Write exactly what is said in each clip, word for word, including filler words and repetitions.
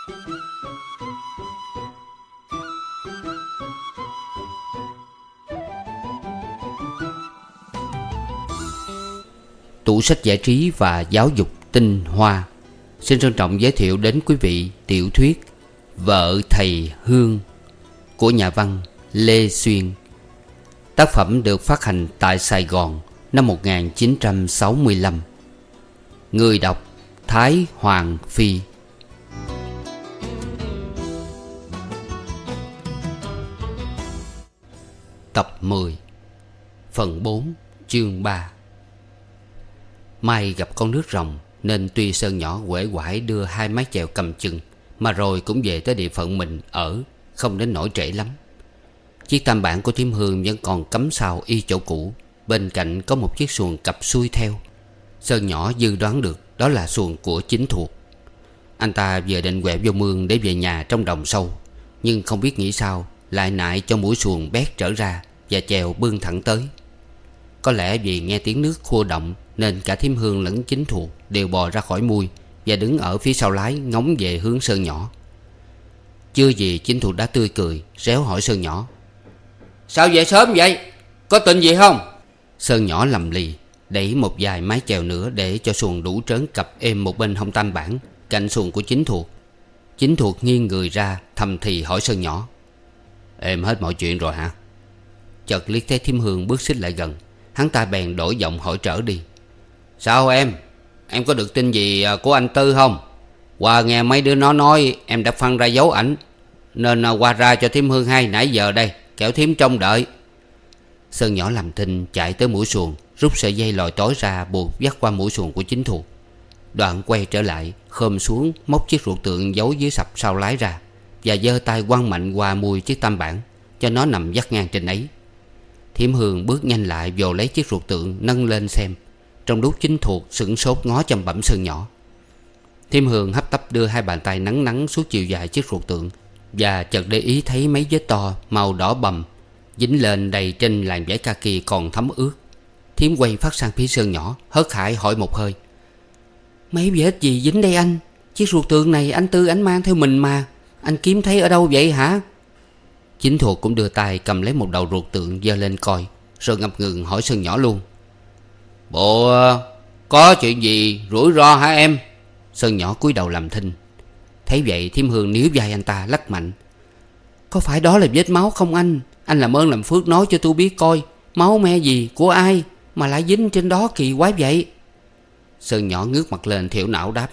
Tủ sách giải trí và giáo dục tinh hoa xin trân trọng giới thiệu đến quý vị tiểu thuyết Vợ Thầy Hương của nhà văn Lê Xuyên. Tác phẩm được phát hành tại Sài Gòn năm một nghìn chín trăm sáu mươi lăm. Người đọc Thái Hoàng Phi. Tập mười, phần bốn, chương ba. Mai gặp con nước rồng nên tuy Sơn nhỏ uể oải đưa hai mái chèo cầm chừng, mà rồi cũng về tới địa phận mình ở, không đến nỗi trễ lắm. Chiếc tam bản của Thím Hương vẫn còn cắm sau y chỗ cũ. Bên cạnh có một chiếc xuồng cặp xuôi theo. Sơn nhỏ dư đoán được đó là xuồng của Chính Thuộc. Anh ta vừa định quẹo vô mương để về nhà trong đồng sâu, nhưng không biết nghĩ sao lại nại cho mũi xuồng bét trở ra và chèo bươn thẳng tới. Có lẽ vì nghe tiếng nước khua động nên cả Thím Hương lẫn Chính Thuộc đều bò ra khỏi mui và đứng ở phía sau lái ngóng về hướng Sơn nhỏ. Chưa gì Chính Thuộc đã tươi cười réo hỏi Sơn nhỏ: "Sao về sớm vậy? Có tin gì không?" Sơn nhỏ lầm lì đẩy một vài mái chèo nữa để cho xuồng đủ trớn cặp êm một bên hông tam bản cạnh xuồng của Chính Thuộc. Chính Thuộc nghiêng người ra thầm thì hỏi Sơn nhỏ: "Êm hết mọi chuyện rồi hả?" Chợt liếc thấy Thím Hương bước xích lại gần, hắn ta bèn đổi giọng hỏi trở đi: "Sao em? Em có được tin gì của anh Tư không? Qua nghe mấy đứa nó nói em đã phân ra dấu ảnh, nên qua ra cho Thím Hương hay nãy giờ đây, kẻo thím trông đợi." Sơn nhỏ làm thinh chạy tới mũi xuồng, rút sợi dây lòi tối ra buộc vắt qua mũi xuồng của Chính Thuộc. Đoạn quay trở lại, khom xuống móc chiếc ruột tượng giấu dưới sập sau lái ra và giơ tay quăng mạnh qua mui chiếc tam bản cho nó nằm vắt ngang trên ấy. Thím Hương bước nhanh lại vồ lấy chiếc ruột tượng nâng lên xem, trong lúc Chính Thuộc sửng sốt ngó chăm bẩm Sơn nhỏ. Thím Hương hấp tấp đưa hai bàn tay nắng nắng suốt chiều dài chiếc ruột tượng và chợt để ý thấy mấy vết to màu đỏ bầm dính lên đầy trên làn vải kaki còn thấm ướt. Thím quay phát sang phía Sơn nhỏ hớt hải hỏi một hơi: "Mấy vết gì dính đây anh? Chiếc ruột tượng này anh Tư anh mang theo mình mà, anh kiếm thấy ở đâu vậy hả?" Chính Thuộc cũng đưa tay cầm lấy một đầu ruột tượng giơ lên coi, rồi ngập ngừng hỏi Sơn nhỏ luôn: "Bộ có chuyện gì rủi ro hả em?" Sơn nhỏ cúi đầu làm thinh. Thấy vậy Thím Hương níu vai anh ta lắc mạnh: "Có phải đó là vết máu không anh? Anh làm ơn làm phước nói cho tôi biết coi, máu me gì của ai mà lại dính trên đó kỳ quá vậy?" Sơn nhỏ ngước mặt lên thiểu não đáp: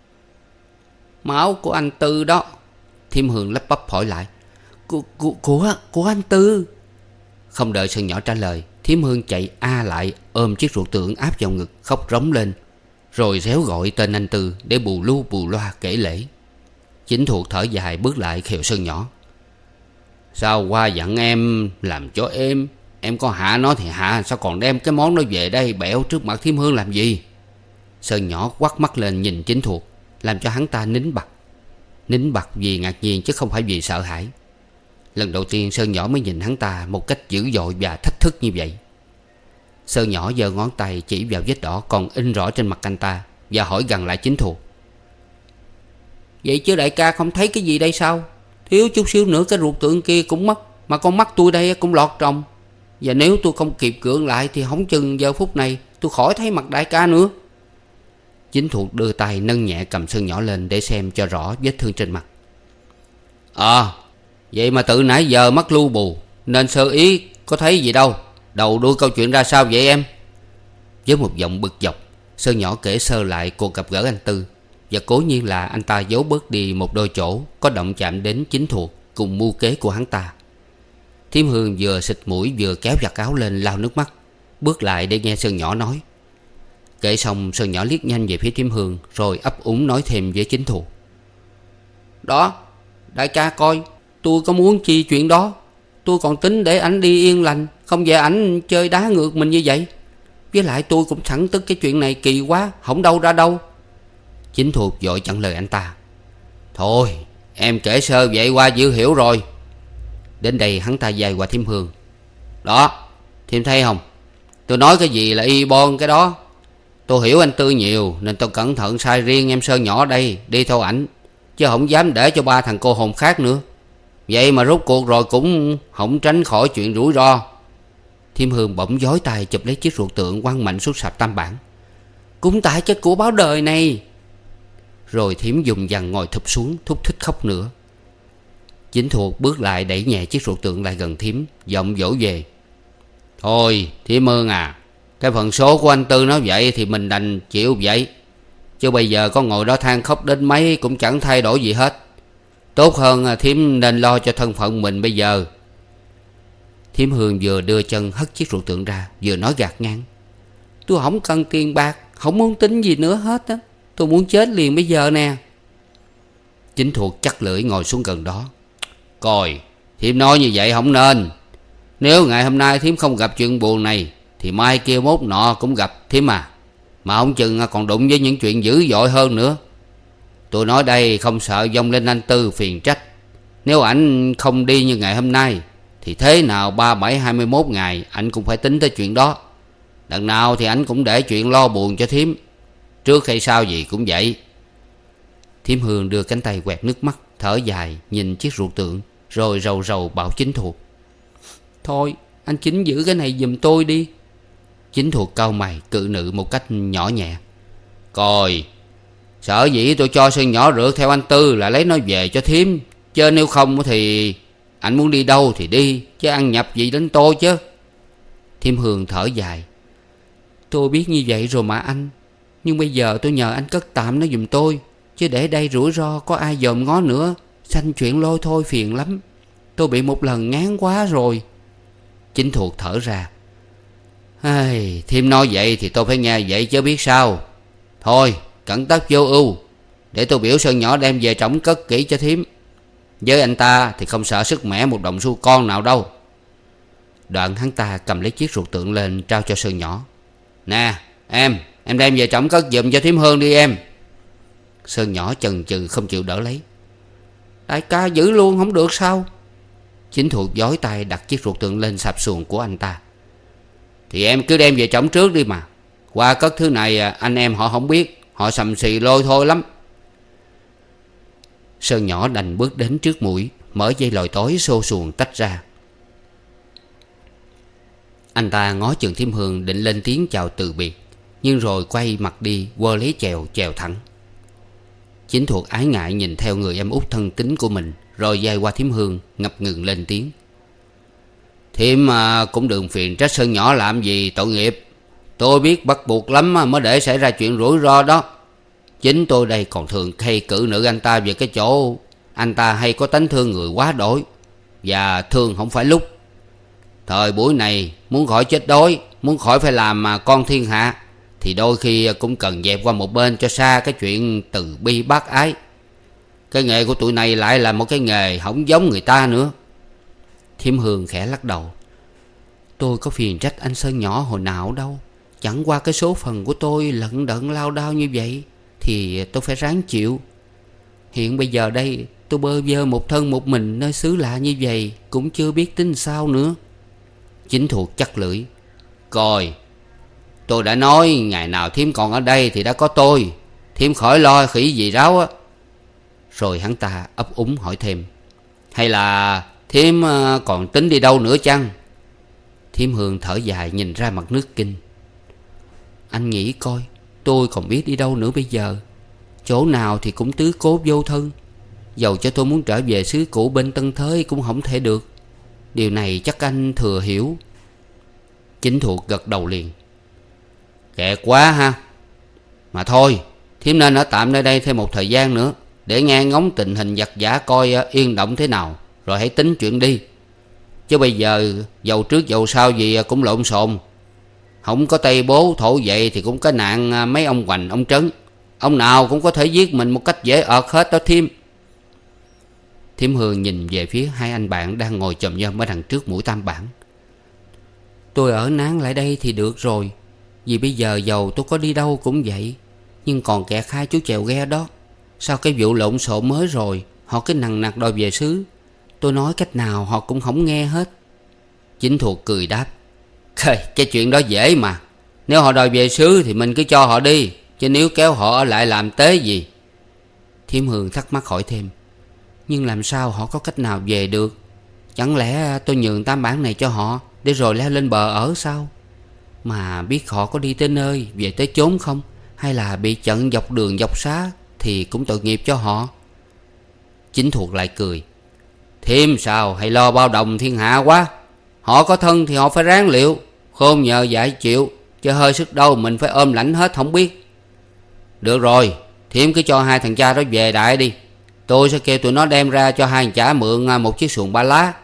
"Máu của anh Tư đó." Thím Hương lắp bắp hỏi lại: Của, của, của, của anh Tư?" Không đợi Sơn nhỏ trả lời, Thím Hương chạy a lại ôm chiếc ruột tượng áp vào ngực khóc rống lên, rồi réo gọi tên anh Tư để bù lu bù loa kể lễ. Chính Thuộc thở dài bước lại khều Sơn nhỏ: "Sao qua dặn em làm cho em Em có hạ nó thì hạ, sao còn đem cái món nó về đây bẹo trước mặt Thím Hương làm gì?" Sơn nhỏ quắt mắt lên nhìn Chính Thuộc, làm cho hắn ta nín bặt. Nín bặt vì ngạc nhiên chứ không phải vì sợ hãi. Lần đầu tiên Sơn nhỏ mới nhìn hắn ta một cách dữ dội và thách thức như vậy. Sơn nhỏ giơ ngón tay chỉ vào vết đỏ còn in rõ trên mặt anh ta và hỏi gần lại Chính Thuộc: "Vậy chứ đại ca không thấy cái gì đây sao? Thiếu chút xíu nữa cái ruột tượng kia cũng mất, mà con mắt tôi đây cũng lọt tròng. Và nếu tôi không kịp cưỡng lại thì hổng chừng giờ phút này tôi khỏi thấy mặt đại ca nữa." Chính Thuộc đưa tay nâng nhẹ cầm Sơn nhỏ lên để xem cho rõ vết thương trên mặt. "Ờ à, vậy mà từ nãy giờ mắt lu bù nên sơ ý có thấy gì đâu. Đầu đuôi câu chuyện ra sao vậy em?" Với một giọng bực dọc, Sơn nhỏ kể sơ lại cuộc gặp gỡ anh Tư, và cố nhiên là anh ta giấu bớt đi một đôi chỗ có động chạm đến Chính Thuộc cùng mưu kế của hắn ta. Thím Hương vừa xịt mũi vừa kéo vạt áo lên lau nước mắt, bước lại để nghe Sơn nhỏ nói. Kể xong, Sơn nhỏ liếc nhanh về phía Thím Hương rồi ấp úng nói thêm với Chính Thuộc: "Đó, đại ca coi, tôi có muốn chi chuyện đó. Tôi còn tính để ảnh đi yên lành, không về ảnh chơi đá ngược mình như vậy. Với lại tôi cũng sẵn tức cái chuyện này kỳ quá, không đâu ra đâu." Chính Thuộc vội chặn lời anh ta: "Thôi, em kể sơ vậy qua dữ hiểu rồi." Đến đây hắn ta dài qua Thím Hương: "Đó, Thím thấy không? Tôi nói cái gì là y bon cái đó. Tôi hiểu anh Tư nhiều nên tôi cẩn thận sai riêng em Sơn nhỏ đây đi theo ảnh. chứ không dám để cho ba thằng cô hồn khác nữa. Vậy mà rốt cuộc rồi cũng không tránh khỏi chuyện rủi ro. Thiêm Hương bỗng giói tay chụp lấy chiếc ruột tượng quăng mạnh xuống sạp tam bản. Cũng tại chất của báo đời này. Rồi Thiếm dùng dằn ngồi thụp xuống, thúc thích khóc nữa. Chính Thuộc bước lại đẩy nhẹ chiếc ruột tượng lại gần Thiếm, giọng dỗ về. Thôi Thiếm Hương à, cái phần số của anh Tư nói vậy thì mình đành chịu vậy. Chứ bây giờ có ngồi đó than khóc đến mấy cũng chẳng thay đổi gì hết. Tốt hơn Thiếm nên lo cho thân phận mình bây giờ. Thiếm Hương vừa đưa chân hất chiếc ruột tượng ra, vừa nói gạt ngang. Tôi không cần tiền bạc, không muốn tính gì nữa hết á. Tôi muốn chết liền bây giờ nè. Chính Thuộc chắc lưỡi ngồi xuống gần đó. Coi, Thiếm nói như vậy không nên. Nếu ngày hôm nay Thiếm không gặp chuyện buồn này thì mai kia mốt nọ cũng gặp Thiếm à. Mà không chừng còn đụng với những chuyện dữ dội hơn nữa. Tôi nói đây không sợ vong linh anh Tư phiền trách. Nếu ảnh không đi như ngày hôm nay thì thế nào ba bảy hai mươi mốt ngày ảnh cũng phải tính tới chuyện đó. Đằng nào thì ảnh cũng để chuyện lo buồn cho Thiếm. Trước hay sau gì cũng vậy. Thiếm Hương đưa cánh tay quẹt nước mắt, thở dài nhìn chiếc ruột tượng, rồi rầu rầu bảo Chính Thuộc. Thôi anh Chính giữ cái này giùm tôi đi. Chính Thuộc cau mày cự nữ một cách nhỏ nhẹ. Coi, sợ dĩ tôi cho Sơn nhỏ rượt theo anh Tư là lấy nó về cho Thiếm. Chứ nếu không thì anh muốn đi đâu thì đi, chứ ăn nhập gì đến tôi chứ. Thiếm Hương thở dài. Tôi biết như vậy rồi mà anh. Nhưng bây giờ tôi nhờ anh cất tạm nó giùm tôi. Chứ để đây rủi ro có ai dòm ngó nữa, sanh chuyện lôi thôi phiền lắm. Tôi bị một lần ngán quá rồi. Chính Thuộc thở ra. Ai, Thiêm nói vậy thì tôi phải nghe vậy chứ biết sao. Thôi cẩn tất vô ưu, để tôi biểu Sơn nhỏ đem về trỏng cất kỹ cho Thiếm. Với anh ta thì không sợ sức mẻ một đồng xu con nào đâu. Đoạn hắn ta cầm lấy chiếc ruột tượng lên trao cho Sơn nhỏ. Nè em, em đem về trỏng cất giùm cho Thiếm Hương đi em. Sơn nhỏ chần chừ không chịu đỡ lấy. Đại ca giữ luôn không được sao? Chính Thuộc giói tay đặt chiếc ruột tượng lên sạp xuồng của anh ta. Thì em cứ đem về trỏng trước đi mà. Qua cất thứ này anh em họ không biết, họ sầm xì lôi thôi lắm. Sơn nhỏ đành bước đến trước mũi, mở dây lòi tối xô xuồng tách ra. Anh ta ngó chừng Thiêm Hương định lên tiếng chào từ biệt, nhưng rồi quay mặt đi quơ lấy chèo chèo thẳng. Chính Thuộc ái ngại nhìn theo người em út thân tín của mình, rồi dai qua Thiêm Hương ngập ngừng lên tiếng. Thiêm à, cũng đừng phiền trách Sơn nhỏ làm gì tội nghiệp. Tôi biết bắt buộc lắm mới để xảy ra chuyện rủi ro đó. Chính tôi đây còn thường hay cử nữ anh ta về cái chỗ anh ta hay có tánh thương người quá đổi, và thương không phải lúc. Thời buổi này muốn khỏi chết đói, muốn khỏi phải làm mà con thiên hạ, thì đôi khi cũng cần dẹp qua một bên cho xa cái chuyện từ bi bác ái. Cái nghề của tụi này lại là một cái nghề không giống người ta nữa. Thiêm Hương khẽ lắc đầu. Tôi có phiền trách anh Sơn nhỏ hồi nào đâu. Chẳng qua cái số phận của tôi lận đận lao đao như vậy thì tôi phải ráng chịu. Hiện bây giờ đây tôi bơ vơ một thân một mình nơi xứ lạ như vậy, cũng chưa biết tính sao nữa. Chính Thuộc chắc lưỡi. Coi, tôi đã nói ngày nào Thiếm còn ở đây thì đã có tôi. Thiếm khỏi lo khỉ gì ráo á. Rồi hắn ta ấp úng hỏi thêm. Hay là Thiếm còn tính đi đâu nữa chăng? Thiêm Hương thở dài nhìn ra mặt nước Kinh. Anh nghĩ coi, tôi còn biết đi đâu nữa bây giờ. Chỗ nào thì cũng tứ cố vô thân. Dầu cho tôi muốn trở về xứ cũ bên Tân Thới cũng không thể được. Điều này chắc anh thừa hiểu. Chính Thuộc gật đầu liền. Kẹt quá ha. Mà thôi, Thiếm nên ở tạm nơi đây thêm một thời gian nữa, để nghe ngóng tình hình giặc giả coi yên động thế nào, rồi hãy tính chuyện đi. Chứ bây giờ dầu trước dầu sau gì cũng lộn xộn. Không có Tây Bố thổ vậy thì cũng có nạn mấy ông Hoành ông Trấn. Ông nào cũng có thể giết mình một cách dễ ợt hết đó Thiêm. Thiêm Hương nhìn về phía hai anh bạn đang ngồi chồm nhom ở đằng trước mũi tam bản. Tôi ở nán lại đây thì được rồi, vì bây giờ dầu tôi có đi đâu cũng vậy. Nhưng còn kẹt hai chú chèo ghe đó. Sau cái vụ lộn xộn mới rồi, họ cứ nằng nặc đòi về xứ. Tôi nói cách nào họ cũng không nghe hết. Chính Thuộc cười đáp. Cái chuyện đó dễ mà. Nếu họ đòi về xứ thì mình cứ cho họ đi, chứ nếu kéo họ ở lại làm tế gì. Thiêm Hương thắc mắc hỏi thêm: Nhưng làm sao họ có cách nào về được? Chẳng lẽ tôi nhường tam bản này cho họ để rồi leo lên bờ ở sao? Mà biết họ có đi tới nơi, về tới chốn không, hay là bị chặn dọc đường dọc xá thì cũng tội nghiệp cho họ. Chính thuộc lại cười: Thiêm sao hay lo bao đồng thiên hạ quá. Họ có thân thì họ phải ráng liệu, khôn nhờ dạy chịu, chứ hơi sức đâu mình phải ôm lãnh hết không biết. Được rồi, Thiêm cứ cho hai thằng cha đó về đại đi. Tôi sẽ kêu tụi nó đem ra cho hai thằng cha mượn một chiếc xuồng ba lá.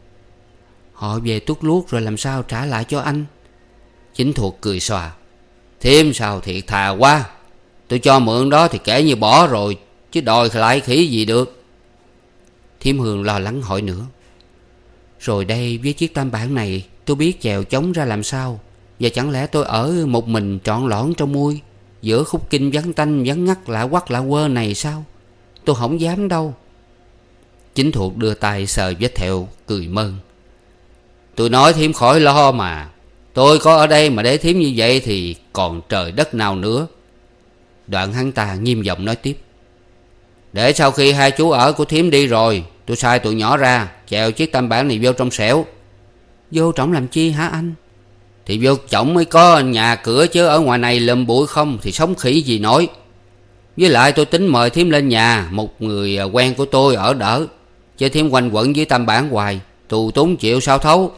Họ về tuốt luốt rồi làm sao trả lại cho anh? Chính thuộc cười xòa: Thiêm sao thiệt thà quá. Tôi cho mượn đó thì kể như bỏ rồi, chứ đòi lại khỉ gì được. Thiêm Hương lo lắng hỏi nữa: Rồi đây với chiếc tam bản này tôi biết chèo chống ra làm sao? Và chẳng lẽ tôi ở một mình trọn lỏn trong mui giữa khúc kinh vắng tanh vắng ngắt lạ quắc lạ quơ này sao? Tôi không dám đâu. Chính thuộc đưa tay sờ vết thẹo cười mơn: Tôi nói Thiêm khỏi lo mà. Tôi có ở đây mà để Thiêm như vậy thì còn trời đất nào nữa. Đoạn hắn ta nghiêm giọng nói tiếp: Để sau khi hai chú ở của Thiêm đi rồi, tôi sai tụi nhỏ ra chèo chiếc tam bản này vô trong xẻo. Vô trọng làm chi hả anh? Thì vô trọng mới có nhà cửa, chứ ở ngoài này lùm bụi không thì sống khỉ gì nổi. Với lại tôi tính mời Thiêm lên nhà một người quen của tôi ở đỡ, chứ Thiêm quanh quẩn với tam bản hoài tù túng chịu sao thấu.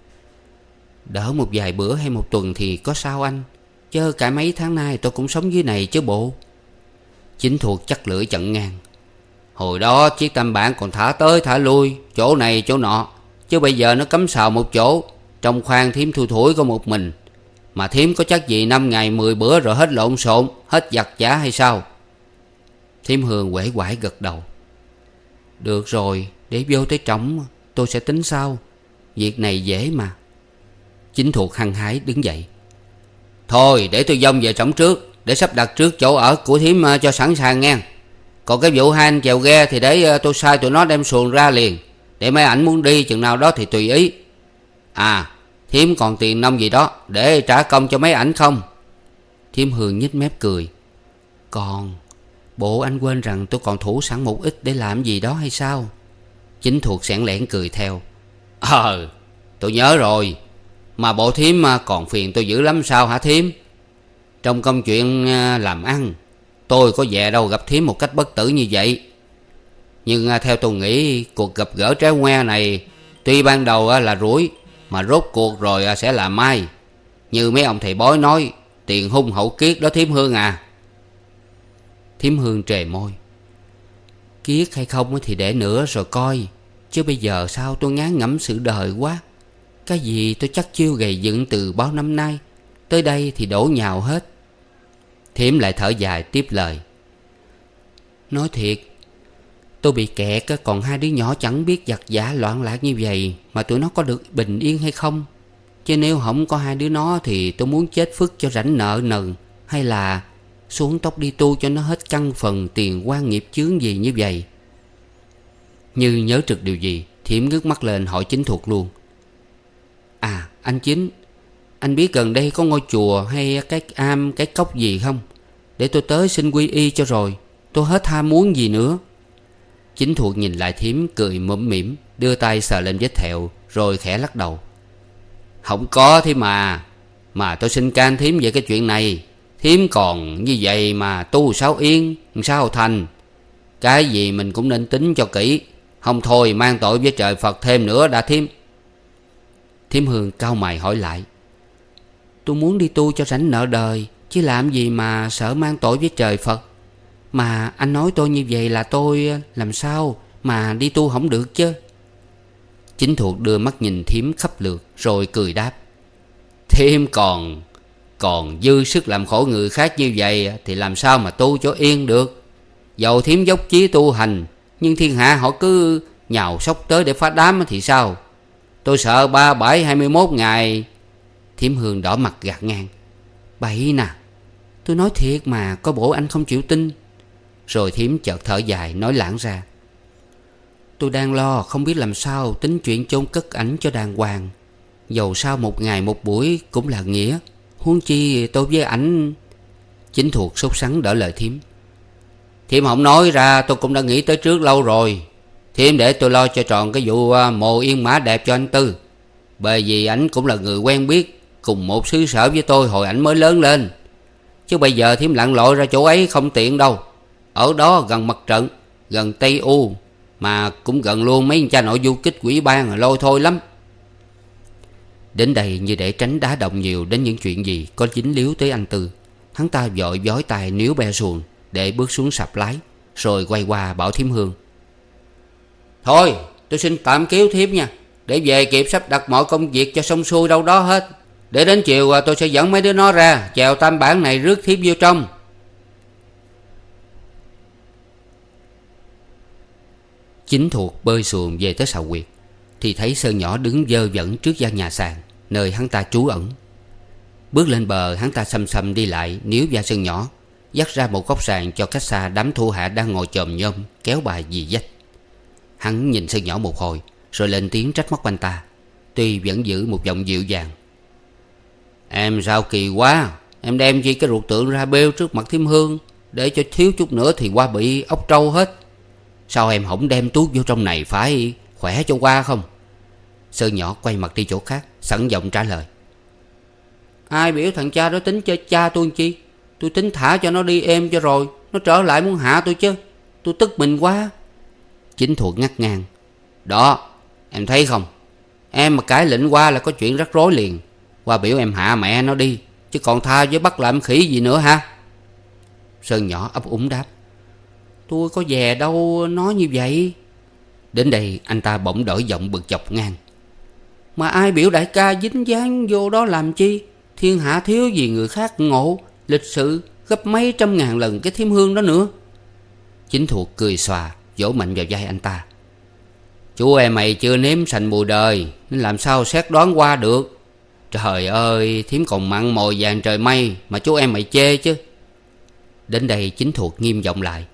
Đỡ một vài bữa hay một tuần thì có sao anh? Chứ cả mấy tháng nay tôi cũng sống dưới này chứ bộ. Chính thuộc chắc lưỡi chặn ngang: Hồi đó chiếc tam bản còn thả tới thả lui, chỗ này chỗ nọ, chứ bây giờ nó cấm sào một chỗ. Trong khoang Thiêm thui thủi có một mình, mà Thiêm có chắc gì năm ngày mười bữa rồi hết lộn xộn, hết giặt giả hay sao? Thiêm Hương uể oải gật đầu: Được rồi, để vô tới trỏng tôi sẽ tính sau. Việc này dễ mà. Chính thuộc hăng hái đứng dậy: Thôi để tôi dông về trỏng trước, để sắp đặt trước chỗ ở của Thiêm cho sẵn sàng nghe. Còn cái vụ hai anh chèo ghe thì để tôi sai tụi nó đem xuồng ra liền, để mấy ảnh muốn đi chừng nào đó thì tùy ý. À, Thiêm còn tiền nông gì đó để trả công cho mấy ảnh không? Thiêm Hương nhếch mép cười: Còn, bộ anh quên rằng tôi còn thủ sẵn một ít để làm gì đó hay sao? Chính thuộc xẻn lẻn cười theo: Ờ, tôi nhớ rồi. Mà bộ Thiêm còn phiền tôi dữ lắm sao hả Thiêm? Trong công chuyện làm ăn, tôi có về đâu gặp Thiêm một cách bất tử như vậy. Nhưng theo tôi nghĩ, cuộc gặp gỡ trái ngoe này tuy ban đầu là rủi, mà rốt cuộc rồi sẽ là mai. Như mấy ông thầy bói nói, tiền hung hậu kiết đó Thiêm Hương à. Thiêm Hương trề môi: Kiết hay không thì để nữa rồi coi, chứ bây giờ sao tôi ngán ngẩm sự đời quá. Cái gì tôi chắc chiêu gầy dựng từ bao năm nay, tới đây thì đổ nhào hết. Thiêm lại thở dài tiếp lời: Nói thiệt, tôi bị kẹt, còn hai đứa nhỏ chẳng biết giặt giả loạn lạc như vậy mà tụi nó có được bình yên hay không. Chứ nếu không có hai đứa nó thì tôi muốn chết phức cho rảnh nợ nần, hay là xuống tóc đi tu cho nó hết căn phần tiền quan nghiệp chướng gì như vậy. Như nhớ trực điều gì, Thiểm ngước mắt lên hỏi Chính Thuộc luôn: À anh Chính, anh biết gần đây có ngôi chùa hay cái am cái cốc gì không? Để tôi tới xin quy y cho rồi, tôi hết ham muốn gì nữa. Chính Thuộc nhìn lại Thiểm cười mũm mỉm, đưa tay sờ lên vết thẹo rồi khẽ lắc đầu: Không có Thiểm mà. Mà tôi xin can Thiểm về cái chuyện này. Thiểm còn như vậy mà tu sao yên, sao thành. Cái gì mình cũng nên tính cho kỹ, không thôi mang tội với trời Phật thêm nữa đã Thiểm. Thiểm Hương cau mày hỏi lại: Tôi muốn đi tu cho rảnh nợ đời, chứ làm gì mà sợ mang tội với trời Phật. Mà anh nói tôi như vậy là tôi làm sao mà đi tu không được chứ? Chính Thuộc đưa mắt nhìn Thiểm khắp lượt rồi cười đáp: Thiểm còn Còn dư sức làm khổ người khác như vậy thì làm sao mà tu cho yên được. Dầu Thiểm dốc chí tu hành, nhưng thiên hạ họ cứ nhào sóc tới để phá đám thì sao? Tôi sợ ba bảy hai mươi mốt ngày. Thiểm Hương đỏ mặt gạt ngang: Bậy nè, tôi nói thiệt mà, có bộ anh không chịu tin. Rồi Thiểm chợt thở dài nói lãng ra: Tôi đang lo không biết làm sao tính chuyện chôn cất ảnh cho đàng hoàng. Dầu sao một ngày một buổi cũng là nghĩa, huống chi tôi với ảnh. Chính Thuộc sốt sắng đỡ lời Thiểm: Thiêm không nói ra tôi cũng đã nghĩ tới trước lâu rồi. Thiêm để tôi lo cho tròn cái vụ mồ yên mã đẹp cho anh Tư. Bởi vì ảnh cũng là người quen biết, cùng một xứ sở với tôi hồi ảnh mới lớn lên. Chứ bây giờ Thiêm lặn lội ra chỗ ấy không tiện đâu. Ở đó gần mặt trận, gần Tây U, mà cũng gần luôn mấy cha nội du kích quỹ ban lôi thôi lắm. Đến đây như để tránh đá động nhiều đến những chuyện gì có dính líu tới anh Tư, hắn ta vội vói tay níu be xuồng để bước xuống sạp lái, rồi quay qua bảo Thiêm Hương: Thôi tôi xin tạm cứu Thiêm nha, để về kịp sắp đặt mọi công việc cho xong xuôi đâu đó hết. Để đến chiều tôi sẽ dẫn mấy đứa nó ra chèo tam bản này rước Thiêm vô trong. Chính thuộc bơi xuồng về tới Sào Quyệt thì thấy Sơn nhỏ đứng vơ vẩn trước gian nhà sàn nơi hắn ta trú ẩn. Bước lên bờ, hắn ta xăm xăm đi lại níu vai Sơn nhỏ, dắt ra một góc sàn cho cách xa đám thu hạ đang ngồi chòm nhôm kéo bài dì dách. Hắn nhìn Sơn nhỏ một hồi rồi lên tiếng trách móc anh ta, tuy vẫn giữ một giọng dịu dàng: Em sao kỳ quá. Em đem chi cái ruột tượng ra bêu trước mặt Thiêm Hương, để cho thiếu chút nữa thì qua bị ốc trâu hết. Sao em không đem tuốt vô trong này phải khỏe cho qua không? Sơn nhỏ quay mặt đi chỗ khác, sẵn giọng trả lời: Ai biểu thằng cha đó tính chơi cha tôi chi? Tôi tính thả cho nó đi êm cho rồi nó trở lại muốn hạ tôi chứ. Tôi tức mình quá. Chính thuộc ngắt ngang: Đó, em thấy không? Em mà cãi lệnh qua là có chuyện rắc rối liền. Qua biểu em hạ mẹ nó đi, chứ còn tha với bắt làm khỉ gì nữa hả? Sơn nhỏ ấp úng đáp: Tôi có về đâu nói như vậy. Đến đây anh ta bỗng đổi giọng bực chọc ngang: Mà ai biểu đại ca dính dáng vô đó làm chi? Thiên hạ thiếu gì người khác ngộ, lịch sự gấp mấy trăm ngàn lần cái Thiêm Hương đó nữa. Chính thuộc cười xòa, vỗ mạnh vào vai anh ta: Chú em mày chưa nếm sành mùi đời, nên làm sao xét đoán qua được. Trời ơi, Thiếm còn mặn mồi vàng trời mây mà chú em mày chê chứ. Đến đây Chính thuộc nghiêm giọng lại: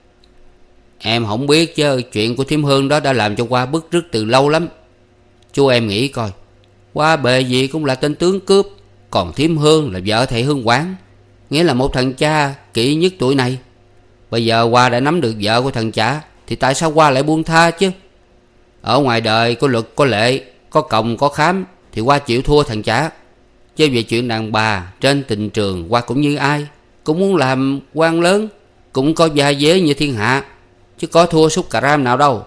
Em không biết chứ chuyện của Thiêm Hương đó đã làm cho Qua bức rứt từ lâu lắm. Chú em nghĩ coi, Qua bề gì cũng là tên tướng cướp, còn Thiêm Hương là vợ thầy Hương Quán, nghĩa là một thằng cha kỹ nhất tuổi này. Bây giờ Qua đã nắm được vợ của thằng cha, thì tại sao Qua lại buông tha chứ? Ở ngoài đời có luật có lệ, có còng có khám, thì Qua chịu thua thằng cha. Chứ về chuyện đàn bà trên tình trường, Qua cũng như ai, cũng muốn làm quan lớn, cũng có gia dế như thiên hạ, chứ có thua xúc cà ram nào đâu.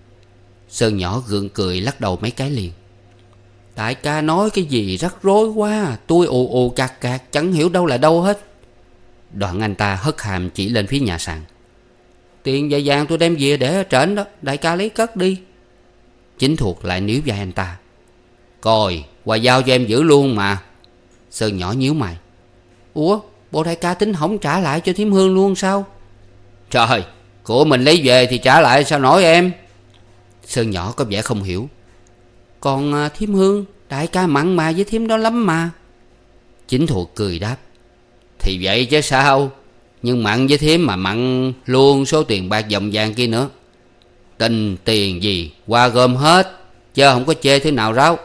Sơn nhỏ gượng cười lắc đầu mấy cái liền: Đại ca nói cái gì rắc rối quá, tôi ù ù cạc cạc chẳng hiểu đâu là đâu hết. Đoạn anh ta hất hàm chỉ lên phía nhà sàn: Tiền và vàng tôi đem về để ở trển đó, đại ca lấy cất đi. Chính thuộc lại níu vai anh ta: Coi, Qua giao cho em giữ luôn mà. Sơn nhỏ nhíu mày: Ủa, bộ đại ca tính không trả lại cho Thiêm Hương luôn sao? Trời, của mình lấy về thì trả lại sao nổi em? Sơn nhỏ có vẻ không hiểu: Còn à, Thiêm Hương, đại ca mặn mà với Thiêm đó lắm mà. Chính thuộc cười đáp: Thì vậy chứ sao. Nhưng mặn với Thiêm mà mặn luôn số tiền bạc dòng vàng kia nữa. Tình tiền gì Qua gom hết, chứ không có chê thế nào ráo.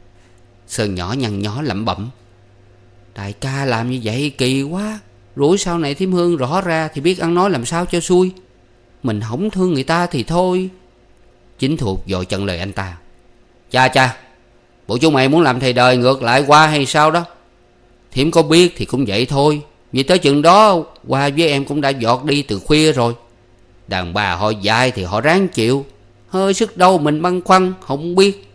Sơn nhỏ nhăn nhó lẩm bẩm: Đại ca làm như vậy kỳ quá. Rủi sau này Thiêm Hương rõ ra thì biết ăn nói làm sao cho xuôi. Mình không thương người ta thì thôi. Chính thuộc vội chặn lời anh ta: Cha cha, bộ chú mày muốn làm thầy đời ngược lại Qua hay sao đó? Thiểm có biết thì cũng vậy thôi. Vì tới chừng đó Qua với em cũng đã giọt đi từ khuya rồi. Đàn bà họ dại thì họ ráng chịu, hơi sức đâu mình băn khoăn không biết.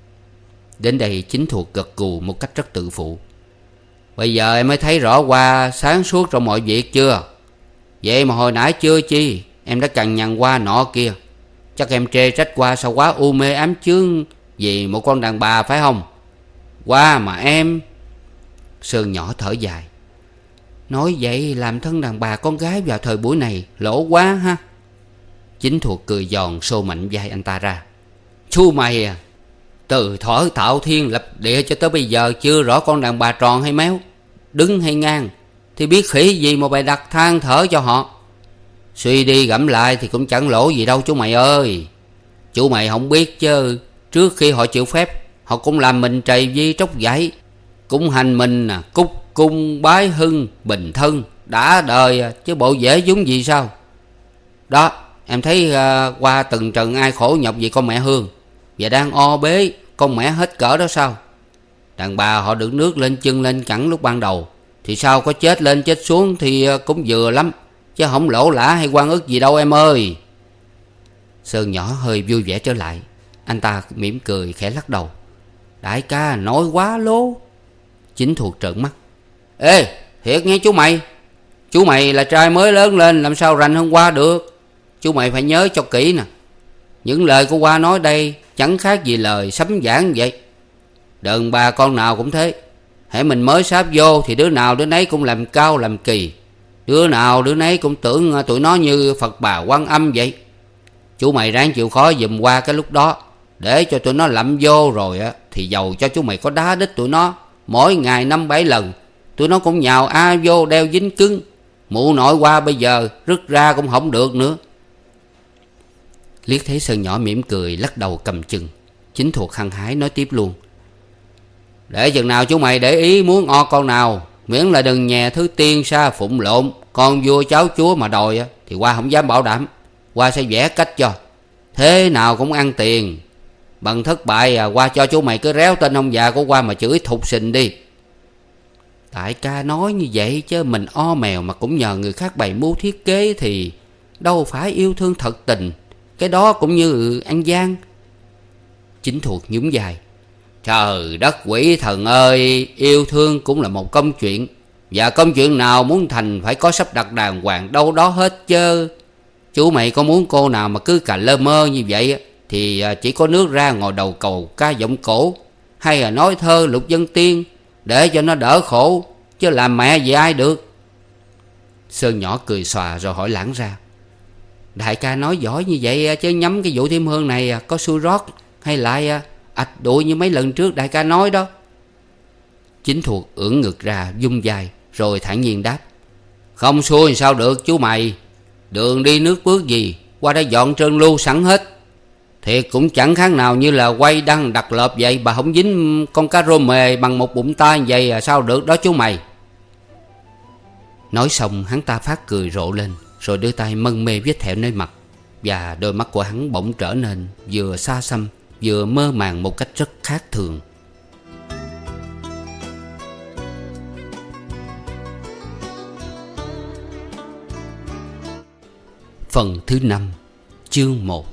Đến đây Chính thuộc gật gù một cách rất tự phụ: Bây giờ em mới thấy rõ Qua sáng suốt trong mọi việc chưa? Vậy mà hồi nãy chưa chi em đã cằn nhằn Qua nọ kia. Chắc em trê trách Qua sao quá u mê ám chướng vì một con đàn bà phải không? Qua mà em... Sơn nhỏ thở dài: Nói vậy làm thân đàn bà con gái vào thời buổi này lỗ quá ha. Chính thuộc cười giòn xô mạnh vai anh ta ra: Chú mày à, từ thuở tạo thiên lập địa cho tới bây giờ chưa rõ con đàn bà tròn hay méo, đứng hay ngang, thì biết khỉ gì mà bày đặt than thở cho họ. Suy đi gẫm lại thì cũng chẳng lỗ gì đâu chú mày ơi. Chú mày không biết chứ, trước khi họ chịu phép, họ cũng làm mình trầy vi tróc dãy, cũng hành mình à, cúc cung bái hưng bình thân đã đời à, chứ bộ dễ giống gì sao? Đó, em thấy uh, qua từng trần ai khổ nhọc vì con mẹ Hương, và đang o bế con mẹ hết cỡ đó sao? Đàn bà họ được nước lên chân lên cẳng lúc ban đầu, thì sao có chết lên chết xuống thì cũng vừa lắm, chứ không lỗ lã hay oan ức gì đâu em ơi. Sơn nhỏ hơi vui vẻ trở lại. Anh ta mỉm cười khẽ lắc đầu. Đại ca nói quá lố. Chính thuộc trợn mắt. Ê thiệt nghe chú mày, chú mày là trai mới lớn lên, làm sao rành hơn Hoa được. Chú mày phải nhớ cho kỹ nè. Những lời của Hoa nói đây chẳng khác gì lời sấm giảng vậy. Đàn bà con nào cũng thế, hễ mình mới sáp vô thì đứa nào đứa nấy cũng làm cao làm kỳ, đứa nào đứa nấy cũng tưởng tụi nó như Phật Bà Quan Âm vậy. Chú mày ráng chịu khó giùm qua cái lúc đó, để cho tụi nó lậm vô rồi á, thì dầu cho chú mày có đá đít tụi nó mỗi ngày năm bảy lần, tụi nó cũng nhào a vô đeo dính cứng. Mụ nội Qua bây giờ rứt ra cũng không được nữa. Liếc thấy Sơn nhỏ mỉm cười lắc đầu cầm chừng, Chính thuộc hăng hái nói tiếp luôn. Để chừng nào chú mày để ý muốn o con nào, miễn là đừng nhè thứ tiên xa phụng lộn con vua cháu chúa mà đòi á, thì Hoa không dám bảo đảm. Hoa sẽ vẽ cách cho, thế nào cũng ăn tiền. Bằng thất bại à, Hoa cho chú mày cứ réo tên ông già của Hoa mà chửi thục sình đi. Đại ca nói như vậy chứ mình o mèo mà cũng nhờ người khác bày mưu thiết kế thì đâu phải yêu thương thật tình. Cái đó cũng như ăn gian. Chính thuộc nhún vai. Trời đất quỷ thần ơi, yêu thương cũng là một công chuyện, và công chuyện nào muốn thành phải có sắp đặt đàng hoàng đâu đó hết chứ. Chú mày có muốn cô nào mà cứ cà lơ mơ như vậy thì chỉ có nước ra ngồi đầu cầu ca giọng cổ, hay là nói thơ lục dân tiên để cho nó đỡ khổ, chứ làm mẹ gì ai được. Sơn nhỏ cười xòa rồi hỏi lãng ra. Đại ca nói giỏi như vậy chứ nhắm cái vụ Thiêm Hương này có xui rót hay lại ạch đuổi như mấy lần trước đại ca nói đó. Chính thuộc ưỡn ngực ra vung vai rồi thản nhiên đáp. Không xui sao được chú mày, đường đi nước bước gì Qua đã dọn trơn lưu sẵn hết. Thiệt cũng chẳng khác nào như là quay đăng đặt lợp vậy, bà không dính con cá rô mề bằng một bụng tay vậy à, sao được đó chú mày. Nói xong hắn ta phát cười rộ lên, rồi đưa tay mân mê vết thẹo nơi mặt, và đôi mắt của hắn bỗng trở nên vừa xa xăm vừa mơ màng một cách rất khác thường. Phần thứ năm, chương một.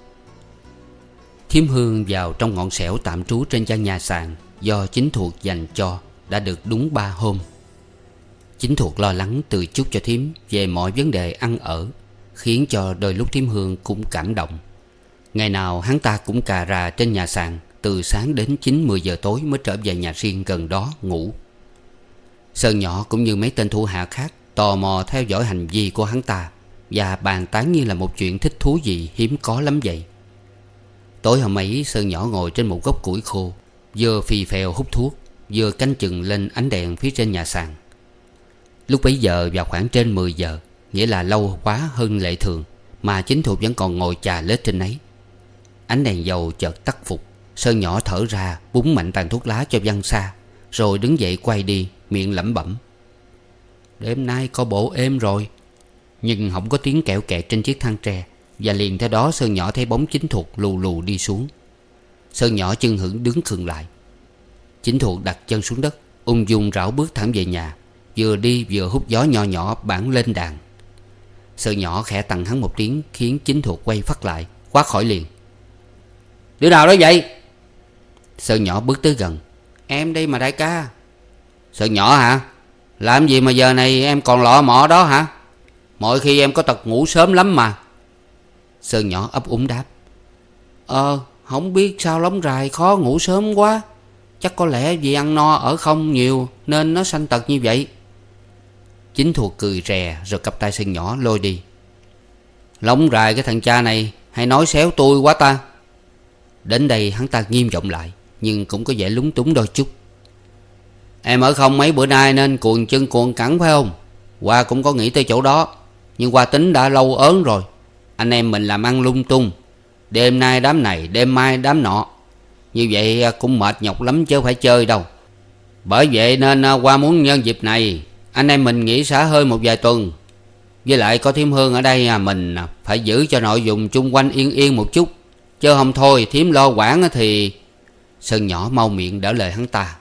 Thiêm Hương vào trong ngọn sẻo tạm trú trên gian nhà sàn do Chính thuộc dành cho đã được đúng ba hôm. Chính thuộc lo lắng từ chút cho Thiếm về mọi vấn đề ăn ở, khiến cho đôi lúc Thiêm Hương cũng cảm động. Ngày nào hắn ta cũng cà rà trên nhà sàn từ sáng đến chín mười giờ tối mới trở về nhà riêng gần đó ngủ. Sơn nhỏ cũng như mấy tên thủ hạ khác tò mò theo dõi hành vi của hắn ta, và bàn tán như là một chuyện thích thú gì hiếm có lắm vậy. Tối hôm ấy Sơn nhỏ ngồi trên một gốc củi khô, vừa phì phèo hút thuốc, vừa canh chừng lên ánh đèn phía trên nhà sàn. Lúc bấy giờ vào khoảng trên mười giờ, nghĩa là lâu quá hơn lệ thường, mà Chính thuộc vẫn còn ngồi chà lết trên ấy. Ánh đèn dầu chợt tắt phục. Sơn nhỏ thở ra búng mạnh tàn thuốc lá cho văng xa, rồi đứng dậy quay đi, miệng lẩm bẩm. Đêm nay có bộ êm rồi. Nhưng không có tiếng kẹo kẹt trên chiếc thang tre, và liền theo đó Sơn nhỏ thấy bóng Chính thuộc lù lù đi xuống. Sơn nhỏ chân hững đứng khựng lại. Chính thuộc đặt chân xuống đất, ung dung rảo bước thẳng về nhà, vừa đi vừa hút gió nhỏ nhỏ bản lên đàn. Sơn nhỏ khẽ tặng hắn một tiếng, khiến Chính thuộc quay phắt lại, quát khỏi liền. Đứa nào đó vậy? Sơn nhỏ bước tới gần. Em đây mà đại ca. Sơn nhỏ hả? Làm gì mà giờ này em còn lọ mọ đó hả? Mọi khi em có tật ngủ sớm lắm mà. Sơn nhỏ ấp úng đáp. Ờ không biết sao lóng rài khó ngủ sớm quá. Chắc có lẽ vì ăn no ở không nhiều nên nó sanh tật như vậy. Chính thuộc cười rè rồi cặp tay Sơn nhỏ lôi đi. Lóng rài cái thằng cha này hay nói xéo tôi quá ta. Đến đây hắn ta nghiêm giọng lại, nhưng cũng có vẻ lúng túng đôi chút. Em ở không mấy bữa nay nên cuồng chân cuồng cẳng phải không? Hoa cũng có nghĩ tới chỗ đó, nhưng Hoa tính đã lâu ớn rồi. Anh em mình làm ăn lung tung, đêm nay đám này đêm mai đám nọ, như vậy cũng mệt nhọc lắm chứ phải chơi đâu. Bởi vậy nên Hoa muốn nhân dịp này anh em mình nghỉ xả hơi một vài tuần. Với lại có Thiêm Hương ở đây à, mình phải giữ cho nội dung chung quanh yên yên một chút, chứ không thôi Thiếm lo quản thì... Sơn nhỏ mau miệng đỡ lời hắn ta.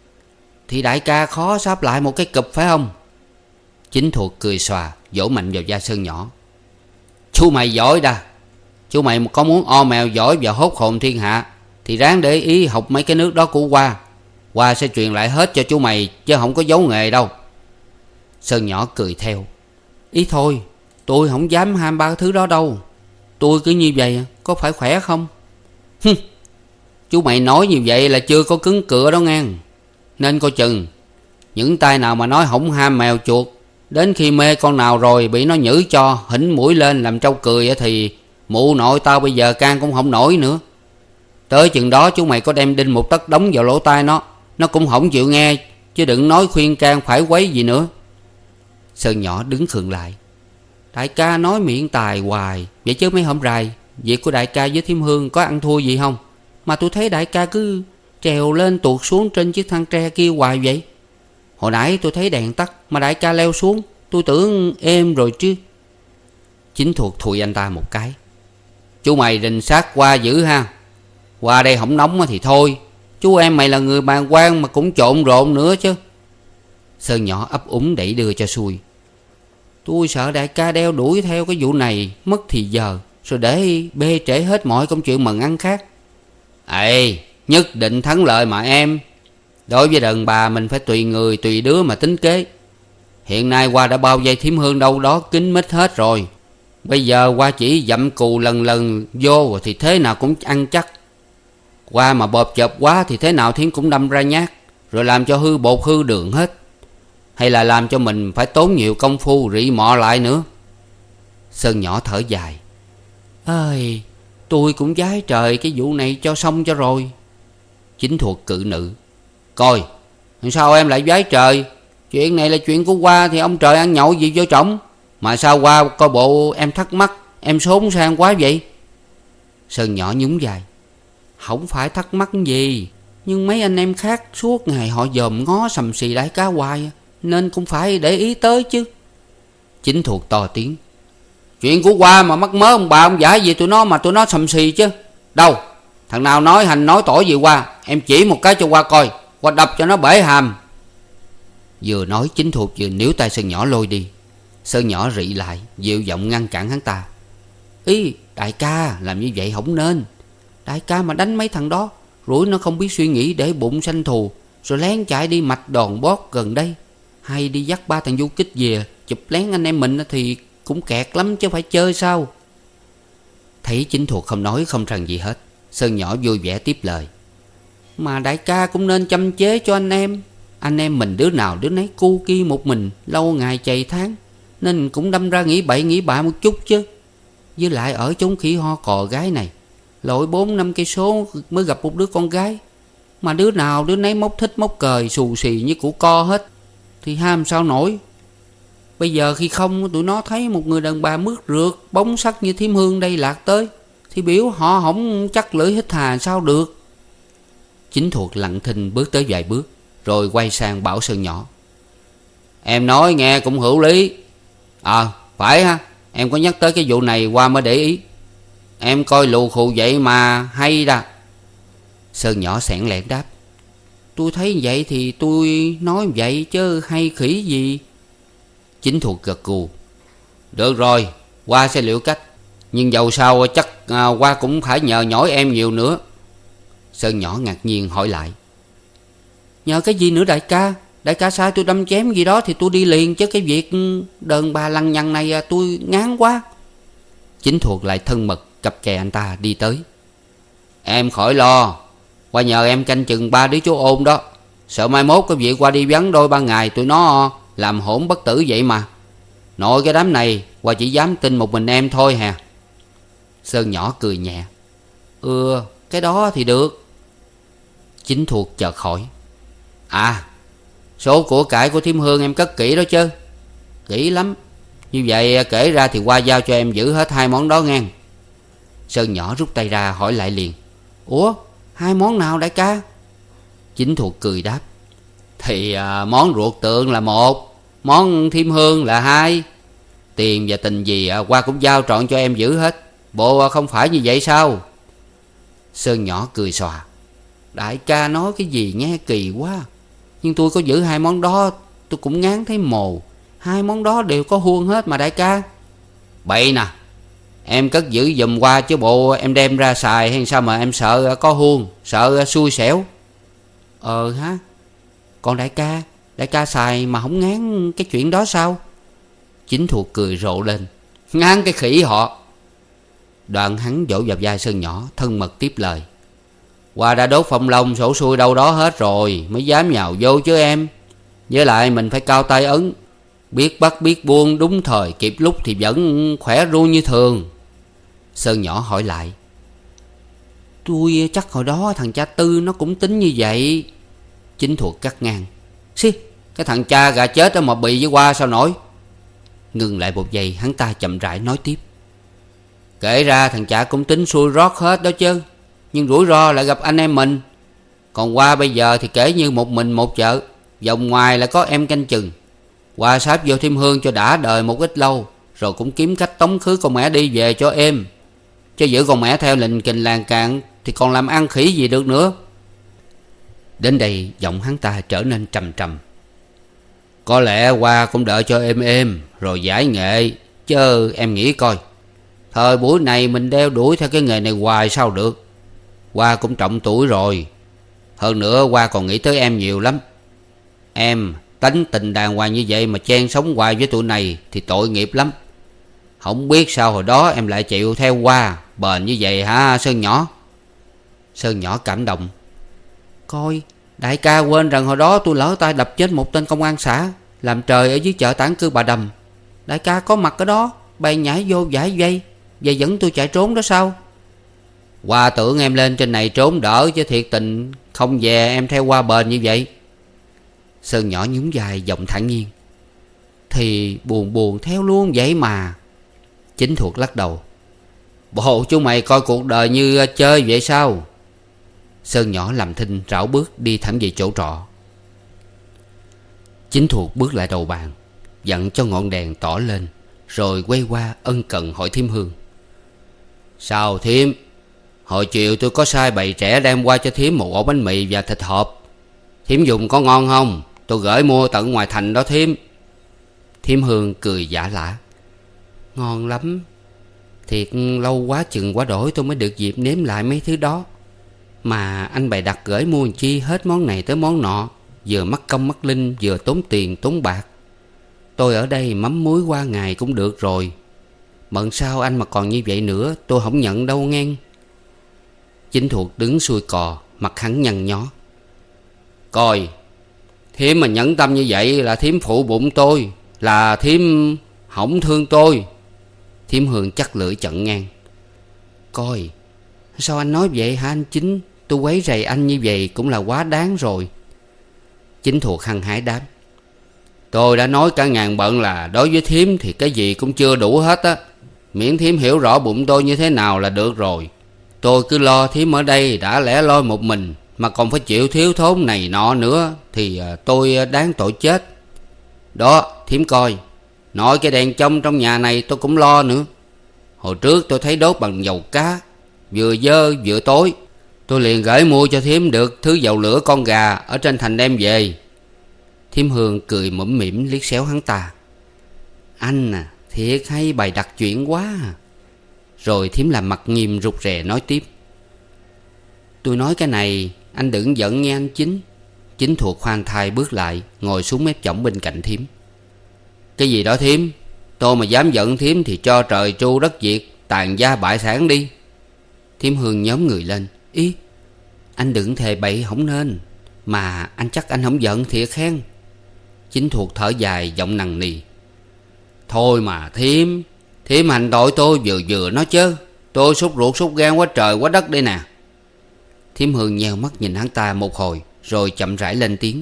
Thì đại ca khó sáp lại một cái cụp phải không? Chính Thuộc cười xòa, vỗ mạnh vào da Sơn nhỏ. Chú mày giỏi đa. Chú mày có muốn o mèo giỏi và hốt hồn thiên hạ thì ráng để ý học mấy cái nước đó của Hoa. Hoa sẽ truyền lại hết cho chú mày, chứ không có giấu nghề đâu. Sơn nhỏ cười theo. Ý thôi, tôi không dám ham ba thứ đó đâu. Tôi cứ như vậy có phải khỏe không? Hừ, chú mày nói như vậy là chưa có cứng cựa đó ngang. Nên coi chừng. Những tay nào mà nói không ham mèo chuột, đến khi mê con nào rồi bị nó nhử cho hỉnh mũi lên làm trâu cười thì mụ nội tao bây giờ can cũng không nổi nữa. Tới chừng đó chú mày có đem đinh một tấc đóng vào lỗ tai nó, nó cũng không chịu nghe, chứ đừng nói khuyên can phải quấy gì nữa. Sơn nhỏ đứng khựng lại. Đại ca nói miệng tài hoài, vậy chứ mấy hôm rày việc của đại ca với Thiêm Hương có ăn thua gì không? Mà tôi thấy đại ca cứ trèo lên tuột xuống trên chiếc thang tre kia hoài vậy. Hồi nãy tôi thấy đèn tắt mà đại ca leo xuống, tôi tưởng êm rồi chứ. Chính Thuộc thụi anh ta một cái. Chú mày rình sát qua dữ ha. Qua đây không nóng thì thôi, chú em mày là người bàng quan mà cũng trộn rộn nữa chứ. Sơn nhỏ ấp úng đẩy đưa cho xuôi. Tôi sợ đại ca đeo đuổi theo cái vụ này mất thì giờ, rồi để bê trễ hết mọi công chuyện mần ăn khác. Ê, nhất định thắng lợi mà em. Đối với đàn bà mình phải tùy người tùy đứa mà tính kế. Hiện nay Hoa đã bao vây Thiếm Hương đâu đó kín mít hết rồi. Bây giờ Hoa chỉ dậm cù lần lần vô thì thế nào cũng ăn chắc. Hoa mà bộp chộp quá thì thế nào Thiếm cũng đâm ra nhát, rồi làm cho hư bột hư đường hết. Hay là làm cho mình phải tốn nhiều công phu rị mọ lại nữa. Sơn nhỏ thở dài. Ơi, tôi cũng vái trời cái vụ này cho xong cho rồi. Chính Thuộc cự nữ. Coi, sao em lại vái trời? Chuyện này là chuyện của Hoa thì ông trời ăn nhậu gì vô trọng. Mà sao Hoa coi bộ em thắc mắc, em xốn sang quá vậy? Sơn nhỏ nhún vai. Không phải thắc mắc gì, nhưng mấy anh em khác suốt ngày họ dòm ngó sầm xì đại ca hoài, nên cũng phải để ý tới chứ. Chính Thuộc to tiếng. Chuyện của Hoa mà mắc mớ ông bà ông giả gì tụi nó mà tụi nó sầm xì chứ. Đâu, thằng nào nói hành nói tỏ gì Hoa, em chỉ một cái cho Hoa coi, Hoa đập cho nó bể hàm. Vừa nói Chính Thuộc vừa níu tay Sơn nhỏ lôi đi. Sơn nhỏ rị lại, dịu giọng ngăn cản hắn ta. Ý, đại ca làm như vậy không nên. Đại ca mà đánh mấy thằng đó, rủi nó không biết suy nghĩ để bụng sanh thù, rồi lén chạy đi mạch đòn bót gần đây, hay đi dắt ba thằng du kích về chụp lén anh em mình thì cũng kẹt lắm chứ phải chơi sao. Thấy Chính Thuộc không nói không rằng gì hết, Sơn nhỏ vui vẻ tiếp lời. Mà đại ca cũng nên chăm chế cho anh em. Anh em mình đứa nào đứa nấy cu ki một mình, lâu ngày chày tháng, nên cũng đâm ra nghĩ bậy nghĩ bạ một chút chứ. Với lại ở chốn khỉ ho cò gái này, lội bốn năm cây số mới gặp một đứa con gái, mà đứa nào đứa nấy móc thích móc cười xù xì như củ co hết, thì ham sao nổi. Bây giờ khi không tụi nó thấy một người đàn bà mướt rượt bóng sắc như Thiêm Hương đây lạc tới, thì biểu họ không chắc lưỡi hít hà sao được. Chính Thuộc lặng thinh bước tới vài bước, rồi quay sang bảo Sơn nhỏ. Em nói nghe cũng hữu lý. Ờ à, phải ha, em có nhắc tới cái vụ này qua mới để ý. Em coi lù khù vậy mà hay đà. Sơn nhỏ xẻn lẹn đáp. Tôi thấy vậy thì tôi nói vậy chứ hay khỉ gì. Chính Thuộc gật gù. Được rồi, Hoa sẽ liệu cách. Nhưng dầu sao chắc à, Hoa cũng phải nhờ nhỏi em nhiều nữa. Sơn nhỏ ngạc nhiên hỏi lại. Nhờ cái gì nữa đại ca? Đại ca sai tôi đâm chém gì đó thì tôi đi liền, chứ cái việc đờn bà lằng nhằng này tôi ngán quá. Chính Thuộc lại thân mật cặp kè anh ta đi tới. Em khỏi lo, Hoa nhờ em canh chừng ba đứa chú ôn đó. Sợ mai mốt cái việc Hoa đi vắng đôi ba ngày tụi nó làm hỗn bất tử vậy mà. Nội cái đám này Hoa chỉ dám tin một mình em thôi hà. Sơn nhỏ cười nhẹ. Ừ, cái đó thì được. Chính Thuộc chợt hỏi. À, số của cải của Thiêm Hương em cất kỹ đó chứ? Kỹ lắm. Như vậy kể ra thì Hoa giao cho em giữ hết hai món đó ngang. Sơn nhỏ rút tay ra hỏi lại liền. Ủa, hai món nào đại ca? Chính Thuộc cười đáp. Thì à, món ruột tượng là một, món Thiêm Hương là hai. Tiền và tình gì qua cũng giao trọn cho em giữ hết. Bộ không phải như vậy sao? Sơn nhỏ cười xòa. Đại ca nói cái gì nghe kỳ quá. Nhưng tôi có giữ hai món đó tôi cũng ngán thấy mồ. Hai món đó đều có huông hết mà đại ca. Bậy nè. Em cất giữ giùm qua chứ bộ em đem ra xài hay sao mà em sợ có huông, sợ xui xẻo. Ờ ha. Còn đại ca, đại ca xài mà không ngán cái chuyện đó sao? Chính thuộc cười rộ lên. Ngán cái khỉ họ. Đoạn hắn vỗ vào vai Sơn nhỏ, thân mật tiếp lời. Qua đã đốt phong long sổ xuôi đâu đó hết rồi mới dám nhào vô chứ em. Với lại mình phải cao tay ấn. Biết bắt biết buông đúng thời kịp lúc thì vẫn khỏe ru như thường. Sơn nhỏ hỏi lại. Tôi chắc hồi đó thằng cha Tư nó cũng tính như vậy. Chính thuộc cắt ngang. Xí, cái thằng cha gà chết đó mà bị với qua sao nổi. Ngừng lại một giây, hắn ta chậm rãi nói tiếp. Kể ra thằng cha cũng tính xuôi rót hết đó chứ. Nhưng rủi ro lại gặp anh em mình. Còn qua bây giờ thì kể như một mình một chợ. Vòng ngoài lại có em canh chừng. Qua sáp vô thêm hương cho đã đời một ít lâu. Rồi cũng kiếm cách tống khứ con mẹ đi về cho em. Chứ giữ con mẹ theo lình kình làng cạn thì còn làm ăn khỉ gì được nữa. Đến đây giọng hắn ta trở nên trầm trầm. Có lẽ qua cũng đợi cho êm êm rồi giải nghệ. Chứ em nghĩ coi, thời buổi này mình đeo đuổi theo cái nghề này hoài sao được. Qua cũng trọng tuổi rồi. Hơn nữa qua còn nghĩ tới em nhiều lắm. Em tánh tình đàng hoàng như vậy mà chen sống hoài với tụi này thì tội nghiệp lắm. Không biết sao hồi đó em lại chịu theo qua bền như vậy hả Sơn nhỏ? Sơn nhỏ cảm động. Coi, đại ca quên rằng hồi đó tôi lỡ tay đập chết một tên công an xã làm trời ở dưới chợ tản cư Bà Đầm. Đại ca có mặt ở đó, bay nhảy vô giải dây và dẫn tôi chạy trốn đó sao? Qua tưởng em lên trên này trốn đỡ chứ thiệt tình không về em theo qua bền như vậy. Sơn nhỏ nhún vai giọng thản nhiên. Thì buồn buồn theo luôn vậy mà. Chính thuộc lắc đầu. Bộ chú mày coi cuộc đời như chơi vậy sao? Sơn nhỏ làm thinh rảo bước đi thẳng về chỗ trọ. Chính thuộc bước lại đầu bàn, dặn cho ngọn đèn tỏ lên, rồi quay qua ân cần hỏi Thiêm Hương. Sao Thiêm? Hồi chiều tôi có sai bầy trẻ đem qua cho Thiêm một ổ bánh mì và thịt hộp. Thiêm dùng có ngon không? Tôi gửi mua tận ngoài thành đó Thiêm. Thiêm Hương cười giả lả. Ngon lắm. Thiệt lâu quá chừng quá đổi tôi mới được dịp nếm lại mấy thứ đó. Mà anh bày đặt gửi mua chi hết món này tới món nọ, vừa mắc công mắc linh vừa tốn tiền tốn bạc. Tôi ở đây mắm muối qua ngày cũng được rồi. Mận sao anh mà còn như vậy nữa tôi không nhận đâu ngang. Chính thuộc đứng xuôi cò, mặt hắn nhăn nhó. Coi, Thiêm mà nhẫn tâm như vậy là Thiêm phụ bụng tôi, là Thiêm hỏng thương tôi. Thiêm Hương chắc lưỡi chận ngang. Coi, sao anh nói vậy hả anh Chính? Tôi quấy rầy anh như vậy cũng là quá đáng rồi. Chính thuộc hăng hái đáp. Tôi đã nói cả ngàn bận là đối với Thiêm thì cái gì cũng chưa đủ hết á. Miễn Thiêm hiểu rõ bụng tôi như thế nào là được rồi. Tôi cứ lo Thiêm ở đây đã lẻ loi một mình mà còn phải chịu thiếu thốn này nọ nữa thì tôi đáng tội chết. Đó Thiêm coi, nội cái đèn trong trong nhà này tôi cũng lo nữa. Hồi trước tôi thấy đốt bằng dầu cá, vừa dơ vừa tối. Tôi liền gửi mua cho Thiêm được thứ dầu lửa con gà ở trên thành đem về. Thiêm Hương cười mũm mỉm liếc xéo hắn ta. Anh à, thiệt hay bày đặt chuyện quá à. Rồi Thiêm làm mặt nghiêm rụt rè nói tiếp. Tôi nói cái này anh đừng giận nghe anh Chính. Chính thuộc khoan thai bước lại, ngồi xuống mép chõng bên cạnh Thiêm. Cái gì đó Thiêm? Tôi mà dám giận Thiêm thì cho trời tru đất diệt, tàn gia bại sản đi. Thiêm Hương nhóm người lên. Ý, anh đừng thề bậy không nên. Mà anh chắc anh không giận thiệt khen. Chính thuộc thở dài giọng nằng nì. Thôi mà Thiêm, Thiêm hành tội tôi vừa vừa nói chứ. Tôi sốt ruột sốt gan quá trời quá đất đây nè. Thiêm Hương nheo mắt nhìn hắn ta một hồi, rồi chậm rãi lên tiếng.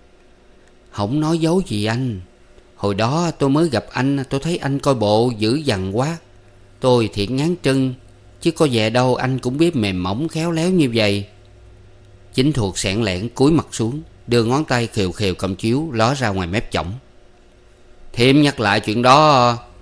Không nói dối gì anh. Hồi đó tôi mới gặp anh, tôi thấy anh coi bộ dữ dằn quá. Tôi thiệt ngán trưng, chứ có vẻ đâu anh cũng biết mềm mỏng khéo léo như vậy. Chính thuộc sẻn lẻn cúi mặt xuống, đưa ngón tay khều khều cầm chiếu ló ra ngoài mép chõng. Thiêm nhắc lại chuyện đó,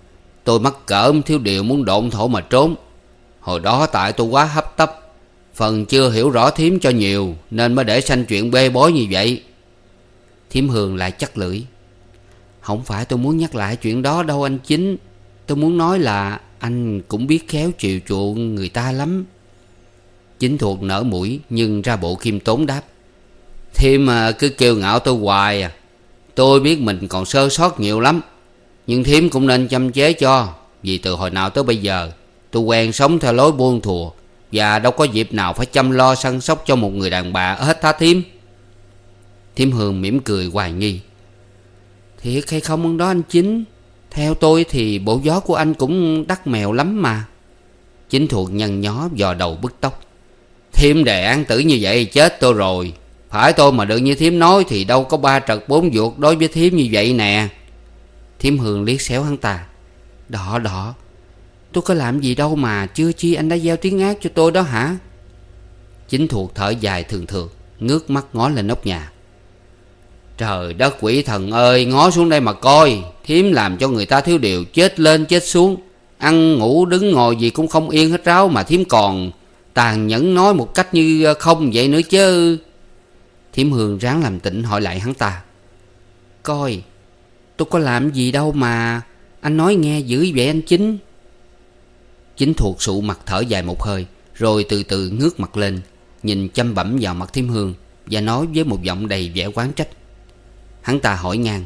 Tôi mắc cỡ thiếu điều muốn độn thổ mà trốn. Hồi đó tại tôi quá hấp tấp, phần chưa hiểu rõ thím cho nhiều, nên mới để sanh chuyện bê bối như vậy. Thím Hương lại chắc lưỡi. Không phải tôi muốn nhắc lại chuyện đó đâu anh Chính. Tôi muốn nói là anh cũng biết khéo chiều chuộng người ta lắm. Chính Thuộc nở mũi nhưng ra bộ khiêm tốn đáp. Thím cứ kiêu ngạo tôi hoài à. Tôi biết mình còn sơ sót nhiều lắm, nhưng thím cũng nên chăm chế cho. Vì từ hồi nào tới bây giờ tôi quen sống theo lối buông thùa, và đâu có dịp nào phải chăm lo săn sóc cho một người đàn bà hết hả thím? Thím Hương mỉm cười hoài nghi. Thiệt hay không đó anh Chính? Theo tôi thì bộ gió của anh cũng đắt mèo lắm mà. Chính Thuộc nhăn nhó vò đầu bứt tóc. Thím đề án tử như vậy chết tôi rồi. Phải tôi mà được như thím nói thì đâu có ba trật bốn vuột đối với thím như vậy nè. Thím Hương liếc xéo hắn ta. Đọ đọ, tôi có làm gì đâu mà chưa chi anh đã gieo tiếng ác cho tôi đó hả? Chính Thuộc thở dài thường thường, ngước mắt ngó lên nóc nhà. Trời đất quỷ thần ơi, ngó xuống đây mà coi. Thím làm cho người ta thiếu điều chết lên chết xuống, ăn ngủ đứng ngồi gì cũng không yên hết ráo, mà thím còn tàn nhẫn nói một cách như không vậy nữa chứ. Thím Hương ráng làm tĩnh hỏi lại hắn ta. Coi, tôi có làm gì đâu mà anh nói nghe dữ vậy anh Chính? Chính Thuộc sụ mặt thở dài một hơi, rồi từ từ ngước mặt lên, nhìn chăm bẩm vào mặt thím Hương và nói với một giọng đầy vẻ oán trách. Hắn ta hỏi ngang.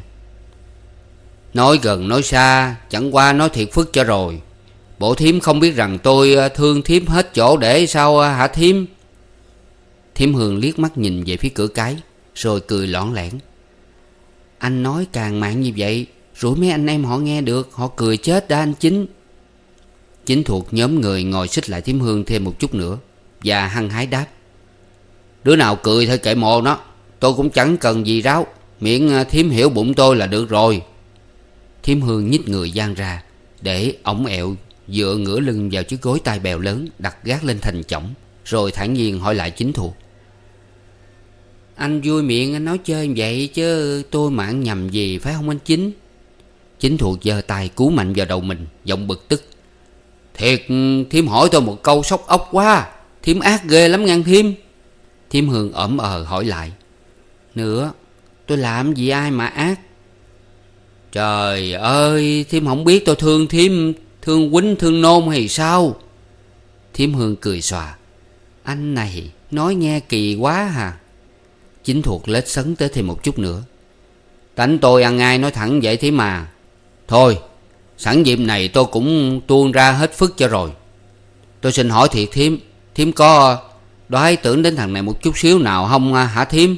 Nói gần nói xa, chẳng qua nói thiệt phức cho rồi. Bộ thím không biết rằng tôi thương thím hết chỗ để sao hả thím? Thím Hương liếc mắt nhìn về phía cửa cái, rồi cười lõn lẻn. Anh nói càng mạng như vậy, rồi mấy anh em họ nghe được, họ cười chết đã anh Chính. Chính Thuộc nhóm người ngồi xích lại thím Hương thêm một chút nữa, và hăng hái đáp. Đứa nào cười thôi kệ mồ nó, tôi cũng chẳng cần gì ráo, miệng thím hiểu bụng tôi là được rồi. Thím Hương nhích người dang ra, để ổng ẹo dựa ngửa lưng vào chiếc gối tai bèo lớn đặt gác lên thành chõng, rồi thản nhiên hỏi lại Chính Thuộc. Anh vui miệng anh nói chơi vậy chứ tôi mà ăn nhầm gì phải không anh Chính? Chính Thuộc giơ tay cú mạnh vào đầu mình, giọng bực tức. Thiệt, thím hỏi tôi một câu sốc ốc quá. Thím ác ghê lắm ngang thím. Thím Hương ẩm ờ hỏi lại. Nữa, tôi làm gì ai mà ác? Trời ơi, thím không biết tôi thương thím, thương quýnh thương nôn hay sao? Thím Hương cười xòa. Anh này nói nghe kỳ quá hà. Chính Thuộc lết sấn tới thêm một chút nữa. Tánh tôi ăn ai nói thẳng vậy thế mà. Thôi, sẵn dịp này tôi cũng tuôn ra hết phức cho rồi. Tôi xin hỏi thiệt thím, thím có đoái tưởng đến thằng này một chút xíu nào không hả thím?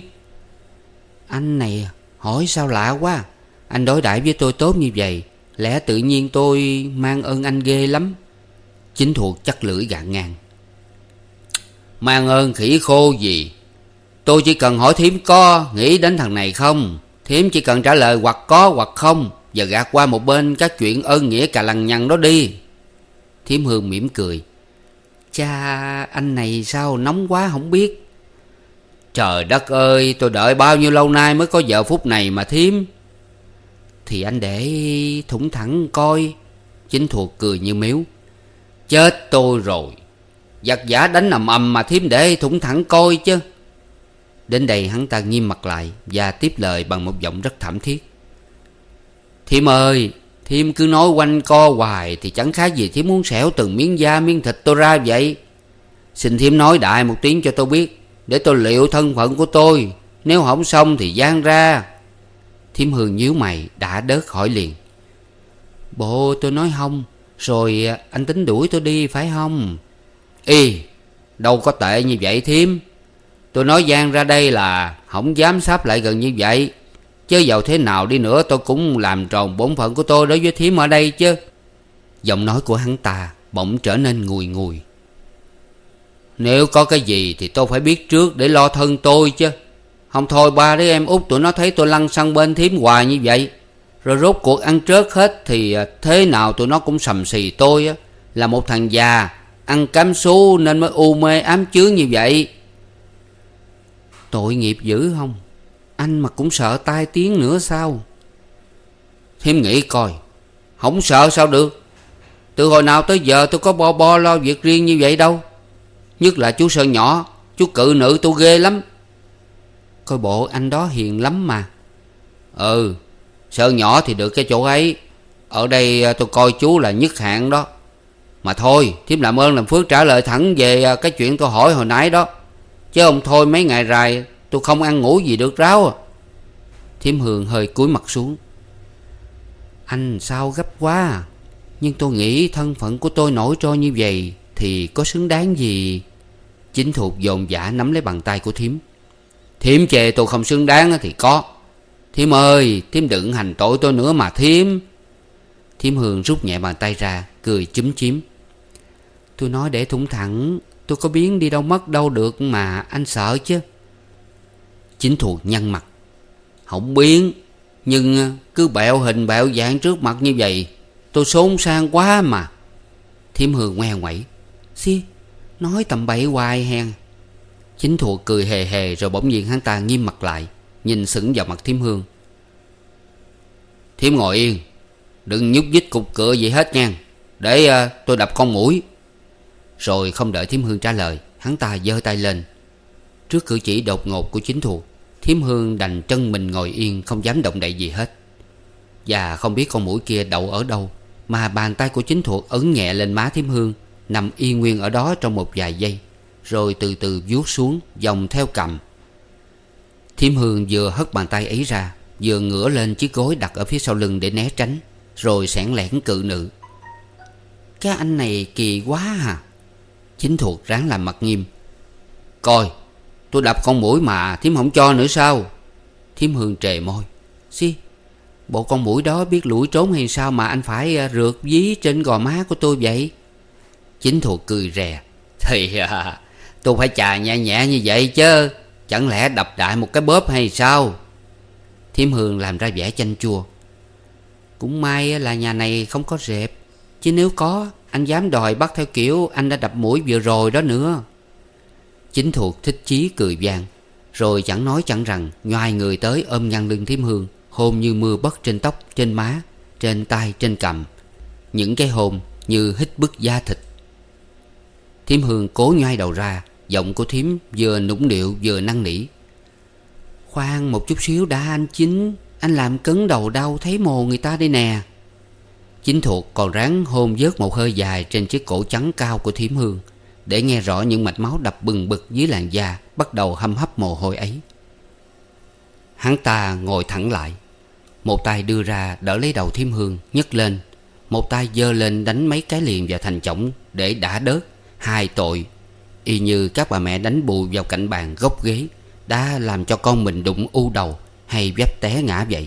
Anh này hỏi sao lạ quá. Anh đối đãi với tôi tốt như vậy, lẽ tự nhiên tôi mang ơn anh ghê lắm. Chính Thuộc chắc lưỡi gạn ngang. Mang ơn khỉ khô gì. Tôi chỉ cần hỏi thím có nghĩ đến thằng này không. Thím chỉ cần trả lời hoặc có hoặc không, và gạt qua một bên các chuyện ơn nghĩa cà lằng nhằng đó đi. Thím Hương mỉm cười. Cha, anh này sao nóng quá không biết. Trời đất ơi, tôi đợi bao nhiêu lâu nay mới có giờ phút này mà thím. Thì anh để thủng thẳng coi. Chính Thuộc cười như miếu. Chết tôi rồi. Giặc giả đánh ầm ầm mà thím để thủng thẳng coi chứ. Đến đây hắn ta nghiêm mặt lại và tiếp lời bằng một giọng rất thảm thiết. Thím ơi, thím cứ nói quanh co hoài thì chẳng khác gì thím muốn xẻo từng miếng da miếng thịt tôi ra vậy. Xin thím nói đại một tiếng cho tôi biết, để tôi liệu thân phận của tôi. Nếu không xong thì giang ra. Thím Hương nhíu mày đã đớt hỏi liền. Bộ tôi nói không, rồi anh tính đuổi tôi đi phải không? Y, đâu có tệ như vậy thím. Tôi nói giang ra đây là không dám sáp lại gần như vậy. Chứ dầu thế nào đi nữa tôi cũng làm tròn bổn phận của tôi đối với thím ở đây chứ. Giọng nói của hắn ta bỗng trở nên ngùi ngùi. Nếu có cái gì thì tôi phải biết trước để lo thân tôi chứ. Không thôi ba đứa em út tụi nó thấy tôi lăn xăng bên thím hoài như vậy, rồi rốt cuộc ăn trớt hết thì thế nào tụi nó cũng sầm xì tôi á, là một thằng già ăn cám sú nên mới u mê ám chướng như vậy. Tội nghiệp dữ không? Anh mà cũng sợ tai tiếng nữa sao? Thím nghĩ coi. Không sợ sao được. Từ hồi nào tới giờ tôi có bo bo lo việc riêng như vậy đâu. Nhất là chú Sơn nhỏ, chú cự nữ tôi ghê lắm. Coi bộ anh đó hiền lắm mà. Ừ, Sơn nhỏ thì được cái chỗ ấy. Ở đây tôi coi chú là nhất hạng đó. Mà thôi, thím làm ơn làm phước trả lời thẳng về cái chuyện tôi hỏi hồi nãy đó. Chứ ông thôi mấy ngày rày tôi không ăn ngủ gì được ráo à. Thím Hường hơi cúi mặt xuống. Anh sao gấp quá à? Nhưng tôi nghĩ thân phận của tôi nổi trôi như vậy thì có xứng đáng gì. Chính Thuộc dồn dã nắm lấy bàn tay của thím. Thím chê tôi không xứng đáng thì có. Thím ơi, thím đừng hành tội tôi nữa mà thím. Thím Hường rút nhẹ bàn tay ra, cười chúm chím. Tôi nói để thủng thẳng, tôi có biến đi đâu mất đâu được mà anh sợ chứ. Chính Thuộc nhăn mặt. Không biến, nhưng cứ bẹo hình bẹo dạng trước mặt như vậy tôi xốn sang quá mà. Thím Hường ngoe ngoẩy. Xí, nói tầm bậy hoài hen. Chính Thuộc cười hề hề rồi bỗng nhiên hắn ta nghiêm mặt lại, nhìn sững vào mặt thím Hương. Thím ngồi yên, đừng nhúc nhích cục cựa gì hết nha, để uh, tôi đập con mũi. Rồi không đợi thím Hương trả lời, hắn ta giơ tay lên. Trước cử chỉ đột ngột của Chính Thuộc, thím Hương đành chân mình ngồi yên, không dám động đậy gì hết. Và không biết con mũi kia đậu ở đâu mà bàn tay của Chính Thuộc ấn nhẹ lên má thím Hương, nằm yên nguyên ở đó trong một vài giây, rồi từ từ vuốt xuống vòng theo cằm. Thím Hương vừa hất bàn tay ấy ra, vừa ngửa lên chiếc gối đặt ở phía sau lưng để né tránh, rồi sẻn lẻn cự nữ. Cái anh này kỳ quá à. Chính Thuộc ráng làm mặt nghiêm. Coi, tôi đập con mũi mà thím không cho nữa sao? Thím Hương trề môi. Xí, bộ con mũi đó biết lủi trốn hay sao mà anh phải rượt dí trên gò má của tôi vậy? Chính Thuộc cười rè. Thì à, tôi phải chà nhẹ nhẹ như vậy chứ, chẳng lẽ đập đại một cái bóp hay sao? Thím Hương làm ra vẻ chanh chua. Cũng may là nhà này không có rệp, chứ nếu có, anh dám đòi bắt theo kiểu anh đã đập mũi vừa rồi đó nữa. Chính Thuộc thích chí cười vang, rồi chẳng nói chẳng rằng nhoài người tới ôm nhăn lưng thím Hương, hôn như mưa bất trên tóc, trên má, trên tay, trên cằm. Những cái hôn như hít bức da thịt. Thím Hương cố nhoai đầu ra, giọng của thím vừa nũng nịu vừa năn nỉ. Khoan một chút xíu đã anh Chính, anh làm cứng đầu đau thấy mồ người ta đây nè. Chính Thuộc còn ráng hôn vớt một hơi dài trên chiếc cổ trắng cao của thím Hương, để nghe rõ những mạch máu đập bừng bực dưới làn da bắt đầu hâm hấp mồ hôi ấy. Hắn ta ngồi thẳng lại, một tay đưa ra đỡ lấy đầu thím Hương nhấc lên, một tay giơ lên đánh mấy cái liền vào thành chõng để đã đớt hai tội, y như các bà mẹ đánh bù vào cạnh bàn gốc ghế đã làm cho con mình đụng u đầu hay vấp té ngã vậy.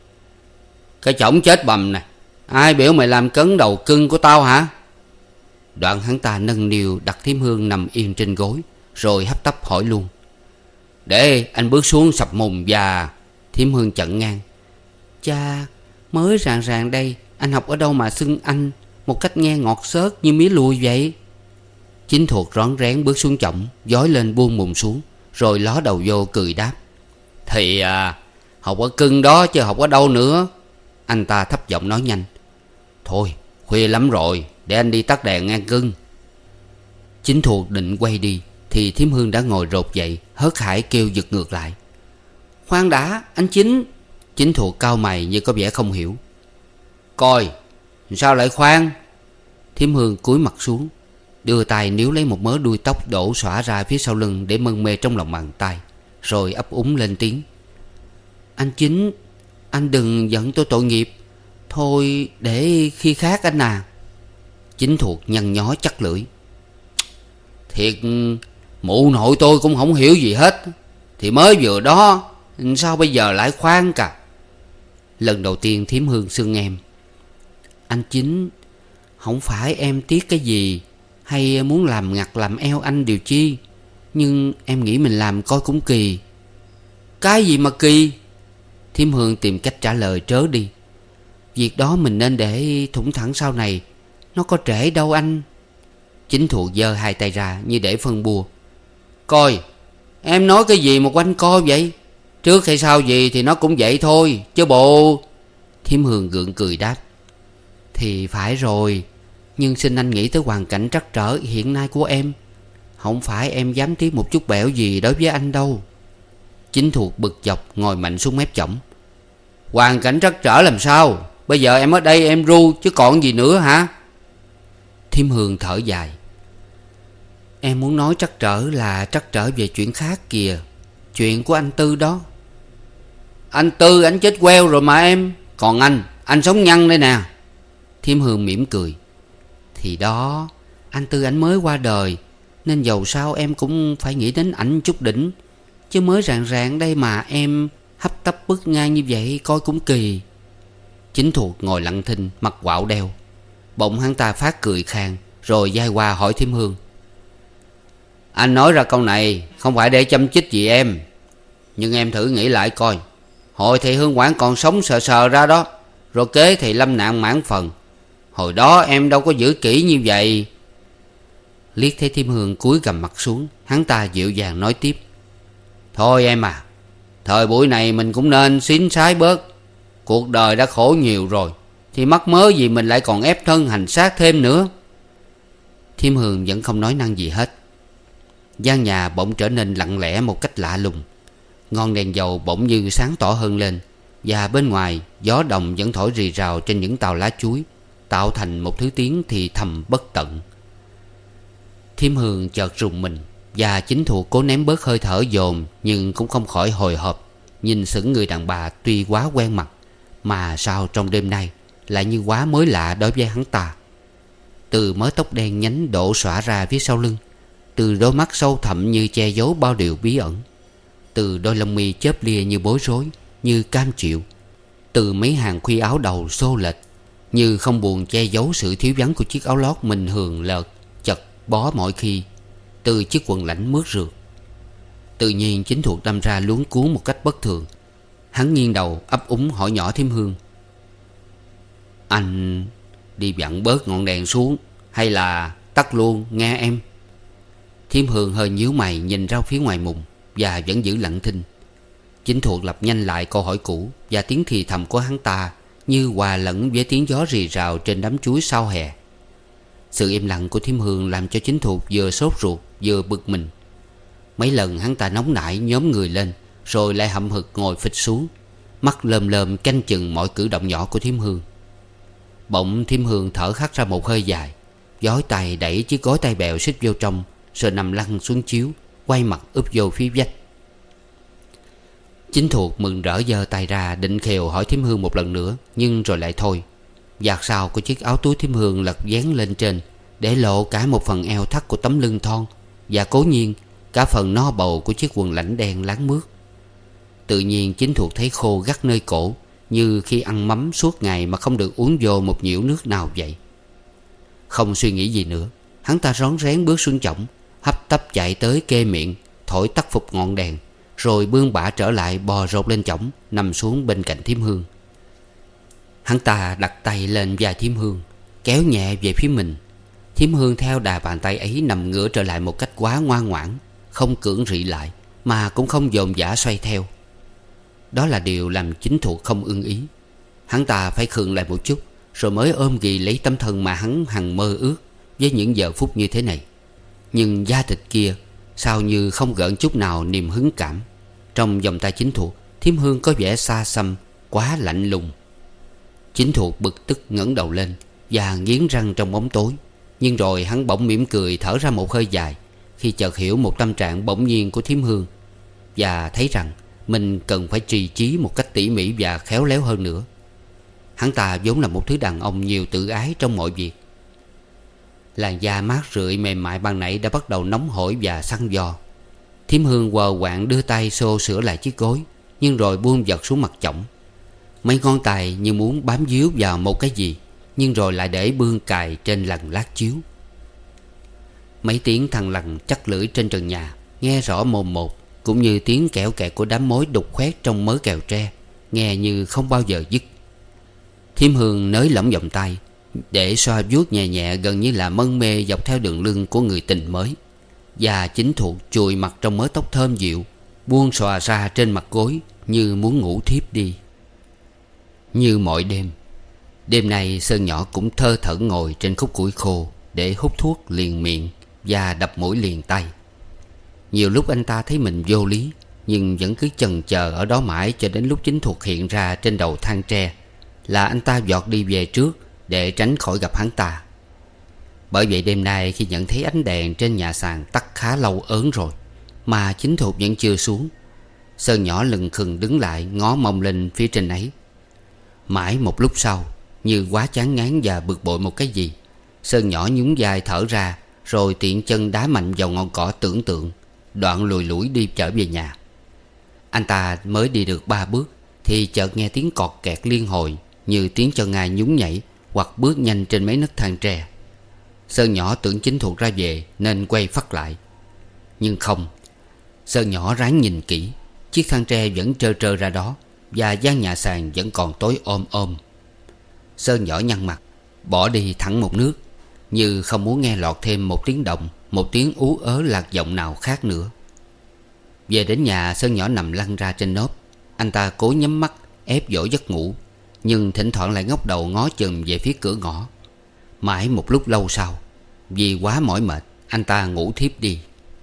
Cái chõng chết bầm nè, ai biểu mày làm cấn đầu cưng của tao hả? Đoạn hắn ta nâng niu đặt thím Hương nằm yên trên gối, rồi hấp tấp hỏi luôn. Để anh bước xuống sập mùng và... Thím Hương chặn ngang. Cha, mới ràng ràng đây, anh học ở đâu mà xưng anh một cách nghe ngọt xớt như mía lùi vậy? Chính Thuộc rón rén bước xuống chõng, dói lên buông mùng xuống, rồi ló đầu vô cười đáp. Thì à, học ở cưng đó chứ học ở đâu nữa. Anh ta thấp giọng nói nhanh. Thôi, khuya lắm rồi, để anh đi tắt đèn nghe cưng. Chính Thuộc định quay đi thì thím Hương đã ngồi rột dậy, hớt hải kêu giật ngược lại. Khoan đã, anh Chính. Chính Thuộc cau mày như có vẻ không hiểu. Coi, sao lại khoan? Thím Hương cúi mặt xuống, đưa tay níu lấy một mớ đuôi tóc đổ xõa ra phía sau lưng để mân mê trong lòng bàn tay, rồi ấp úng lên tiếng. Anh Chính, anh đừng giận tôi tội nghiệp. Thôi để khi khác anh à. Chính Thuộc nhăn nhó chắc lưỡi. Thiệt, mụ nội tôi cũng không hiểu gì hết. Thì mới vừa đó, sao bây giờ lại khoan cả? Lần đầu tiên thím Hương xưng em. Anh Chính, không phải em tiếc cái gì, hay muốn làm ngặt làm eo anh điều chi, nhưng em nghĩ mình làm coi cũng kỳ. Cái gì mà kỳ? Thím Hương tìm cách trả lời trớ đi. Việc đó mình nên để thủng thẳng sau này, nó có trễ đâu anh. Chính Thuộc giơ hai tay ra như để phân bua. Coi, em nói cái gì mà quanh co vậy? Trước hay sau gì thì nó cũng vậy thôi, chứ bộ... Thím Hương gượng cười đáp. Thì phải rồi, Nhưng xin anh nghĩ tới hoàn cảnh trắc trở hiện nay của em. Không phải em dám tiếc một chút bẽo gì đối với anh đâu. Chính thuộc bực dọc ngồi mạnh xuống mép chõng. Hoàn cảnh trắc trở làm sao? Bây giờ em ở đây em ru chứ còn gì nữa hả? Thiêm Hương thở dài. Em muốn nói trắc trở là trắc trở về chuyện khác kìa. Chuyện của anh Tư đó. Anh Tư anh chết queo rồi mà em. Còn anh, anh sống nhăn đây nè. Thiêm Hương mỉm cười. Thì đó, anh Tư ảnh mới qua đời, nên dầu sao em cũng phải nghĩ đến ảnh chút đỉnh. Chứ mới rạng rạng đây mà em hấp tấp bước ngang như vậy coi cũng kỳ. Chính thuộc ngồi lặng thinh, mặt quạo đeo. Bỗng hắn ta phát cười khang, rồi giai qua hỏi Thiêm Hương. Anh nói ra câu này không phải để châm chích gì em, nhưng em thử nghĩ lại coi. Hồi thầy Hương Quảng còn sống sờ sờ ra đó, rồi kế thầy lâm nạn mãn phần. Hồi đó em đâu có giữ kỹ như vậy. Liếc thấy Thiêm Hương cúi gằm mặt xuống, hắn ta dịu dàng nói tiếp. Thôi em à, thời buổi này mình cũng nên xính xái bớt. Cuộc đời đã khổ nhiều rồi, thì mắc mớ gì mình lại còn ép thân hành xác thêm nữa. Thiêm Hương vẫn không nói năng gì hết. Gian nhà bỗng trở nên lặng lẽ một cách lạ lùng. Ngọn đèn dầu bỗng như sáng tỏ hơn lên. Và bên ngoài gió đồng vẫn thổi rì rào trên những tàu lá chuối, tạo thành một thứ tiếng thì thầm bất tận. Thiêm Hương chợt rùng mình, và chính thuộc cố ném bớt hơi thở dồn, nhưng cũng không khỏi hồi hộp. Nhìn sững người đàn bà tuy quá quen mặt, mà sao trong đêm nay lại như quá mới lạ đối với hắn ta. Từ mớ tóc đen nhánh đổ xõa ra phía sau lưng, từ đôi mắt sâu thẳm như che giấu bao điều bí ẩn, từ đôi lông mi chớp lia như bối rối, như cam chịu, từ mấy hàng khuy áo đầu xô lệch, như không buồn che giấu sự thiếu vắng của chiếc áo lót mình hường lợt chật bó mọi khi, từ chiếc quần lãnh mướt rượt. Tự nhiên chính thuộc đâm ra luống cuống một cách bất thường. Hắn nghiêng đầu ấp úng hỏi nhỏ Thiêm Hương. Anh đi vặn bớt ngọn đèn xuống, hay là tắt luôn nghe em? Thiêm Hương hơi nhíu mày nhìn ra phía ngoài mùng, và vẫn giữ lặng thinh. Chính thuộc lặp nhanh lại câu hỏi cũ, và tiếng thì thầm của hắn ta như hòa lẫn với tiếng gió rì rào trên đám chuối sau hè. Sự im lặng của Thiêm Hương làm cho chính thuộc vừa sốt ruột vừa bực mình. Mấy lần hắn ta nóng nảy nhóm người lên, rồi lại hậm hực ngồi phịch xuống, mắt lơm lơm canh chừng mọi cử động nhỏ của Thiêm Hương. Bỗng Thiêm Hương thở hắt ra một hơi dài, vói tay đẩy chiếc gối tay bèo xích vô trong, rồi nằm lăn xuống chiếu, quay mặt úp vô phía vách. Chính thuộc mừng rỡ giơ tay ra định khều hỏi Thiêm Hương một lần nữa, nhưng rồi lại thôi. Vạt sau của chiếc áo túi Thiêm Hương lật dán lên trên, để lộ cả một phần eo thắt của tấm lưng thon, và cố nhiên cả phần no bầu của chiếc quần lãnh đen láng mướt. Tự nhiên chính thuộc thấy khô gắt nơi cổ, như khi ăn mắm suốt ngày mà không được uống vô một nhiễu nước nào vậy. Không suy nghĩ gì nữa, hắn ta rón rén bước xuống chõng, hấp tấp chạy tới kê miệng, thổi tắt phục ngọn đèn, rồi bươn bả trở lại bò rột lên chõng, nằm xuống bên cạnh Thiêm Hương. Hắn ta đặt tay lên vai Thiêm Hương, kéo nhẹ về phía mình. Thiêm Hương theo đà bàn tay ấy nằm ngửa trở lại một cách quá ngoan ngoãn, không cưỡng rị lại, mà cũng không dồn dã xoay theo. Đó là điều làm chính thuộc không ưng ý. Hắn ta phải khựng lại một chút, rồi mới ôm ghì lấy tấm thân mà hắn hằng mơ ước với những giờ phút như thế này. Nhưng da thịt kia sao như không gợn chút nào niềm hứng cảm. Trong vòng tay chính thuộc, Thiêm Hương có vẻ xa xăm, quá lạnh lùng. Chính thuộc bực tức ngẩng đầu lên và nghiến răng trong bóng tối. Nhưng rồi hắn bỗng mỉm cười thở ra một hơi dài, khi chợt hiểu một tâm trạng bỗng nhiên của Thiêm Hương, và thấy rằng mình cần phải trì trí một cách tỉ mỉ và khéo léo hơn nữa. Hắn ta vốn là một thứ đàn ông nhiều tự ái trong mọi việc. Làn da mát rượi mềm mại ban nãy đã bắt đầu nóng hổi và săn giò. Thiêm Hương quờ quạng đưa tay xô sửa lại chiếc gối, nhưng rồi buông giật xuống mặt chõng. Mấy ngón tay như muốn bám víu vào một cái gì, nhưng rồi lại để bươn cài trên lằn lát chiếu. Mấy tiếng thằn lằn chắc lưỡi trên trần nhà nghe rõ mồm một, cũng như tiếng kẽo kẹt của đám mối đục khoét trong mớ kèo tre, nghe như không bao giờ dứt. Thiêm Hương nới lỏng vòng tay để xoa vuốt nhẹ nhẹ, gần như là mân mê dọc theo đường lưng của người tình mới. Và chính thuộc chùi mặt trong mớ tóc thơm dịu, buông xòa ra trên mặt gối như muốn ngủ thiếp đi. Như mọi đêm, Đêm nay Sơn nhỏ cũng thơ thẩn ngồi trên khúc củi khô để hút thuốc liền miệng và đập mũi liền tay. Nhiều lúc anh ta thấy mình vô lý, nhưng vẫn cứ chần chờ ở đó mãi cho đến lúc Chính Thuộc hiện ra trên đầu thang tre là anh ta vọt đi về trước để tránh khỏi gặp hắn ta. Bởi vậy đêm nay khi nhận thấy ánh đèn trên nhà sàn tắt khá lâu ớn rồi mà Chính Thuộc vẫn chưa xuống, Sơn nhỏ lừng khừng đứng lại ngó mông lên phía trên ấy. Mãi một lúc sau, như quá chán ngán và bực bội một cái gì, Sơn nhỏ nhún vai thở ra, rồi tiện chân đá mạnh vào ngọn cỏ tưởng tượng, đoạn lùi lủi đi trở về nhà. Anh ta mới đi được ba bước thì chợt nghe tiếng cọt kẹt liên hồi, như tiếng chân ai nhún nhảy hoặc bước nhanh trên mấy nấc thang tre. Sơn nhỏ tưởng Chính Thuộc ra về nên quay phắt lại. Nhưng không. Sơn nhỏ ráng nhìn kỹ, chiếc thang tre vẫn trơ trơ ra đó, và gian nhà sàn vẫn còn tối om om. Sơn nhỏ nhăn mặt, bỏ đi thẳng một nước, như không muốn nghe lọt thêm một tiếng động, một tiếng ú ớ lạc giọng nào khác nữa. Về đến nhà, Sơn nhỏ nằm lăn ra trên nốp. Anh ta cố nhắm mắt ép dỗ giấc ngủ, nhưng thỉnh thoảng lại ngóc đầu ngó chừng về phía cửa ngõ. Mãi một lúc lâu sau, vì quá mỏi mệt, anh ta ngủ thiếp đi.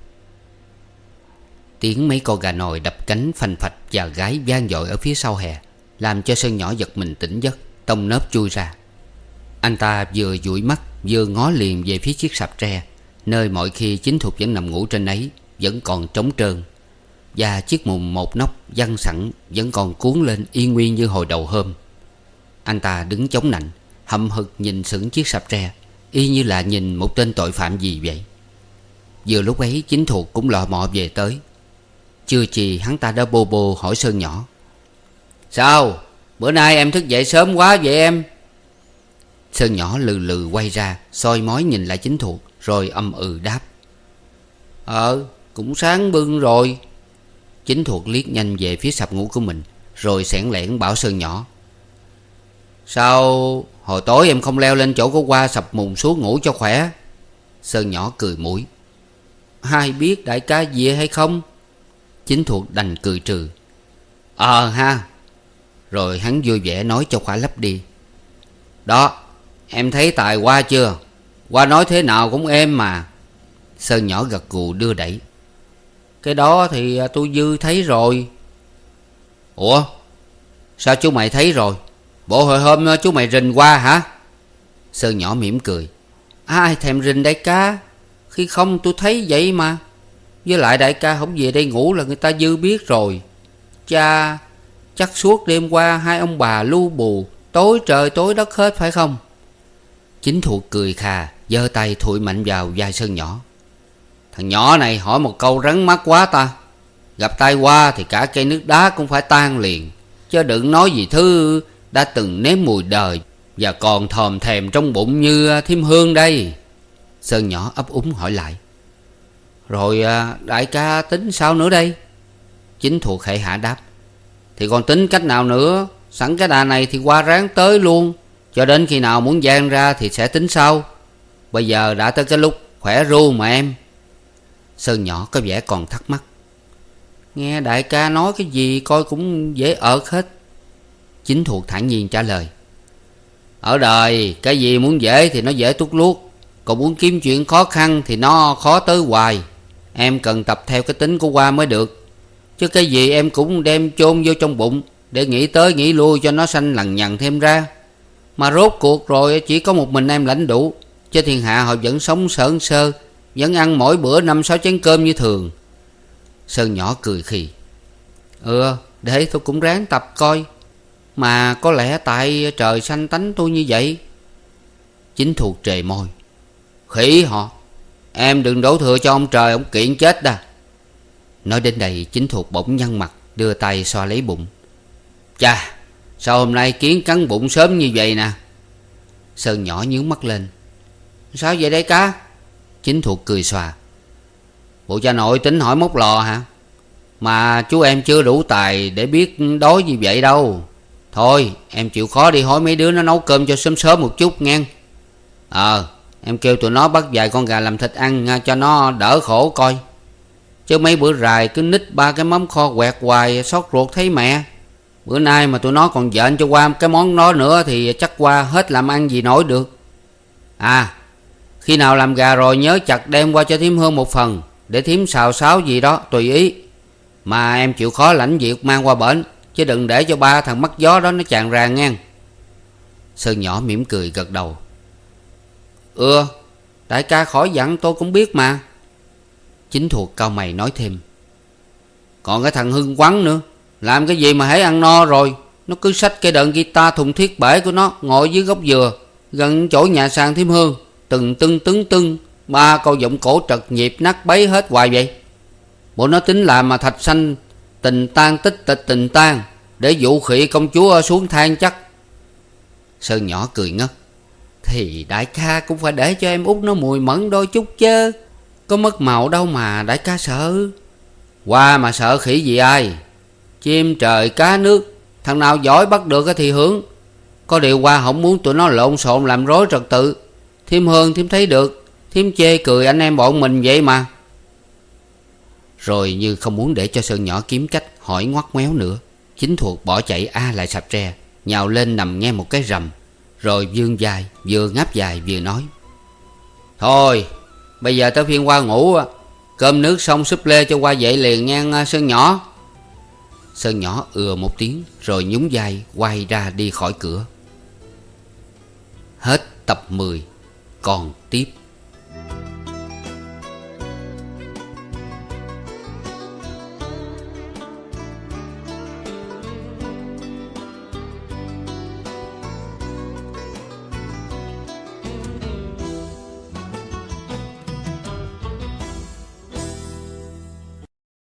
Tiếng mấy con gà nòi đập cánh phành phạch và gáy vang dội ở phía sau hè làm cho Sơn nhỏ giật mình tỉnh giấc, tông nớp chui ra. Anh ta vừa dụi mắt vừa ngó liền về phía chiếc sạp tre, nơi mọi khi Chính Thuộc vẫn nằm ngủ trên ấy vẫn còn trống trơn, và chiếc mùng một nóc văng sẵn vẫn còn cuốn lên y nguyên như hồi đầu hôm. Anh ta đứng chống nạnh, hậm hực nhìn sững chiếc sạp tre, y như là nhìn một tên tội phạm gì vậy. Vừa lúc ấy Chính Thuộc cũng lọ mọ về tới. Chưa chì hắn ta đã bô bô hỏi Sơn nhỏ: "Sao? Bữa nay em thức dậy sớm quá vậy em?" Sơn nhỏ lừ lừ quay ra, soi mói nhìn lại Chính Thuộc, rồi âm ừ đáp: "Ờ, cũng sáng bưng rồi." Chính Thuộc liếc nhanh về phía sạp ngủ của mình, rồi xẻn lẻn bảo Sơn nhỏ: "Sao hồi tối em không leo lên chỗ của Hoa sập mùng xuống ngủ cho khỏe?" Sơn nhỏ cười mũi: "Ai biết đại ca về hay không?" Chính Thuộc đành cười trừ: "Ờ ha." Rồi hắn vui vẻ nói cho khỏa lấp đi: "Đó, em thấy tài Hoa chưa? Hoa nói thế nào cũng êm mà." Sơn nhỏ gật gù đưa đẩy: "Cái đó thì tôi dư thấy rồi." "Ủa, sao chú mày thấy rồi? Bộ hồi hôm chú mày rình Hoa hả?" Sơn nhỏ mỉm cười: "Ai thèm rình đại ca, khi không tôi thấy vậy mà. Với lại đại ca không về đây ngủ là người ta dư biết rồi. Cha, chắc suốt đêm qua hai ông bà lu bù, tối trời tối đất hết phải không?" Chính Thuộc cười khà, giơ tay thụi mạnh vào vai Sơn nhỏ: "Thằng nhỏ này hỏi một câu rắn mắt quá ta. Gặp tai Hoa thì cả cây nước đá cũng phải tan liền, chứ đừng nói gì thứ đã từng nếm mùi đời và còn thòm thèm trong bụng như Thiêm Hương đây." Sơn nhỏ ấp úng hỏi lại: "Rồi đại ca tính sao nữa đây?" Chính Thuộc hệ hả đáp: "Thì còn tính cách nào nữa? Sẵn cái đà này thì Hoa ráng tới luôn, cho đến khi nào muốn gian ra thì sẽ tính sau. Bây giờ đã tới cái lúc khỏe ru mà em." Sơn nhỏ có vẻ còn thắc mắc: "Nghe đại ca nói cái gì coi cũng dễ ợt hết." Chính Thuộc thản nhiên trả lời: "Ở đời cái gì muốn dễ thì nó dễ tuốt luốt, còn muốn kiếm chuyện khó khăn thì nó khó tới hoài. Em cần tập theo cái tính của Hoa mới được. Chứ cái gì em cũng đem chôn vô trong bụng để nghĩ tới nghĩ lui cho nó sanh lằng nhằng thêm ra. Mà rốt cuộc rồi chỉ có một mình em lãnh đủ, chứ thiên hạ họ vẫn sống sởn sơ, vẫn ăn mỗi bữa năm sáu chén cơm như thường." Sơn nhỏ cười khì: "Ừ, để tôi cũng ráng tập coi. Mà có lẽ tại trời sanh tánh tôi như vậy." Chính Thuộc trề môi: "Khỉ họ, em đừng đổ thừa cho ông trời, ông kiện chết đà." Nói đến đây Chính Thuộc bỗng nhăn mặt, đưa tay xoa lấy bụng: "Chà, sao hôm nay kiến cắn bụng sớm như vậy nè?" Sơn nhỏ nhướng mắt lên: "Sao vậy đây ca?" Chính Thuộc cười xòa: "Bộ cha nội tính hỏi móc lò hả? Mà chú em chưa đủ tài để biết đói như vậy đâu. Thôi em chịu khó đi hỏi mấy đứa nó nấu cơm cho sớm sớm một chút nghe. Ờ, em kêu tụi nó bắt vài con gà làm thịt ăn cho nó đỡ khổ coi. Chứ mấy bữa rày cứ nít ba cái mắm kho quẹt hoài xót ruột thấy mẹ." Bữa nay mà tụi nó còn dện cho qua cái món đó nữa thì chắc qua hết làm ăn gì nổi được. À, khi nào làm gà rồi nhớ chặt đem qua cho thím Hương một phần, để thím xào xáo gì đó tùy ý. Mà em chịu khó lãnh việc mang qua bển, chứ đừng để cho ba thằng mắt gió đó nó chàng ràng ngang. Sơn nhỏ mỉm cười gật đầu. Ừ, đại ca khỏi dặn tôi cũng biết mà. Chính thuộc cau mày nói thêm. Còn cái thằng Hưng Quắn nữa, làm cái gì mà hễ ăn no rồi nó cứ xách cái đờn guitar thùng thiết bể của nó ngồi dưới gốc dừa gần chỗ nhà sàn thím Hương, từng tưng tưng tưng ba câu giọng cổ trật nhịp nát bấy hết hoài vậy. Bộ nó tính làm mà thạch xanh tình tan tích tịch tình tan để dụ khị công chúa xuống than chắc. Sơn nhỏ cười ngất. Thì đại ca cũng phải để cho em út nó mùi mẫn đôi chút chứ, có mất màu đâu mà đại ca sợ. Qua mà sợ khỉ gì ai. Chim trời cá nước, thằng nào giỏi bắt được thì hưởng. Có điều qua không muốn tụi nó lộn xộn làm rối trật tự. Thím Hương thím thấy được, thím chê cười anh em bọn mình vậy mà. Rồi như không muốn để cho Sơn nhỏ kiếm cách hỏi ngoắt ngoéo nữa, Chính thuộc bỏ chạy a lại sạp tre, nhào lên nằm nghe một cái rầm, rồi vươn vai, vừa ngáp dài vừa nói. Thôi bây giờ tới phiên qua ngủ, cơm nước xong súp lê cho qua dậy liền nha Sơn nhỏ. Sơn nhỏ ừa một tiếng rồi nhún vai quay ra đi khỏi cửa. Hết tập mười, còn tiếp.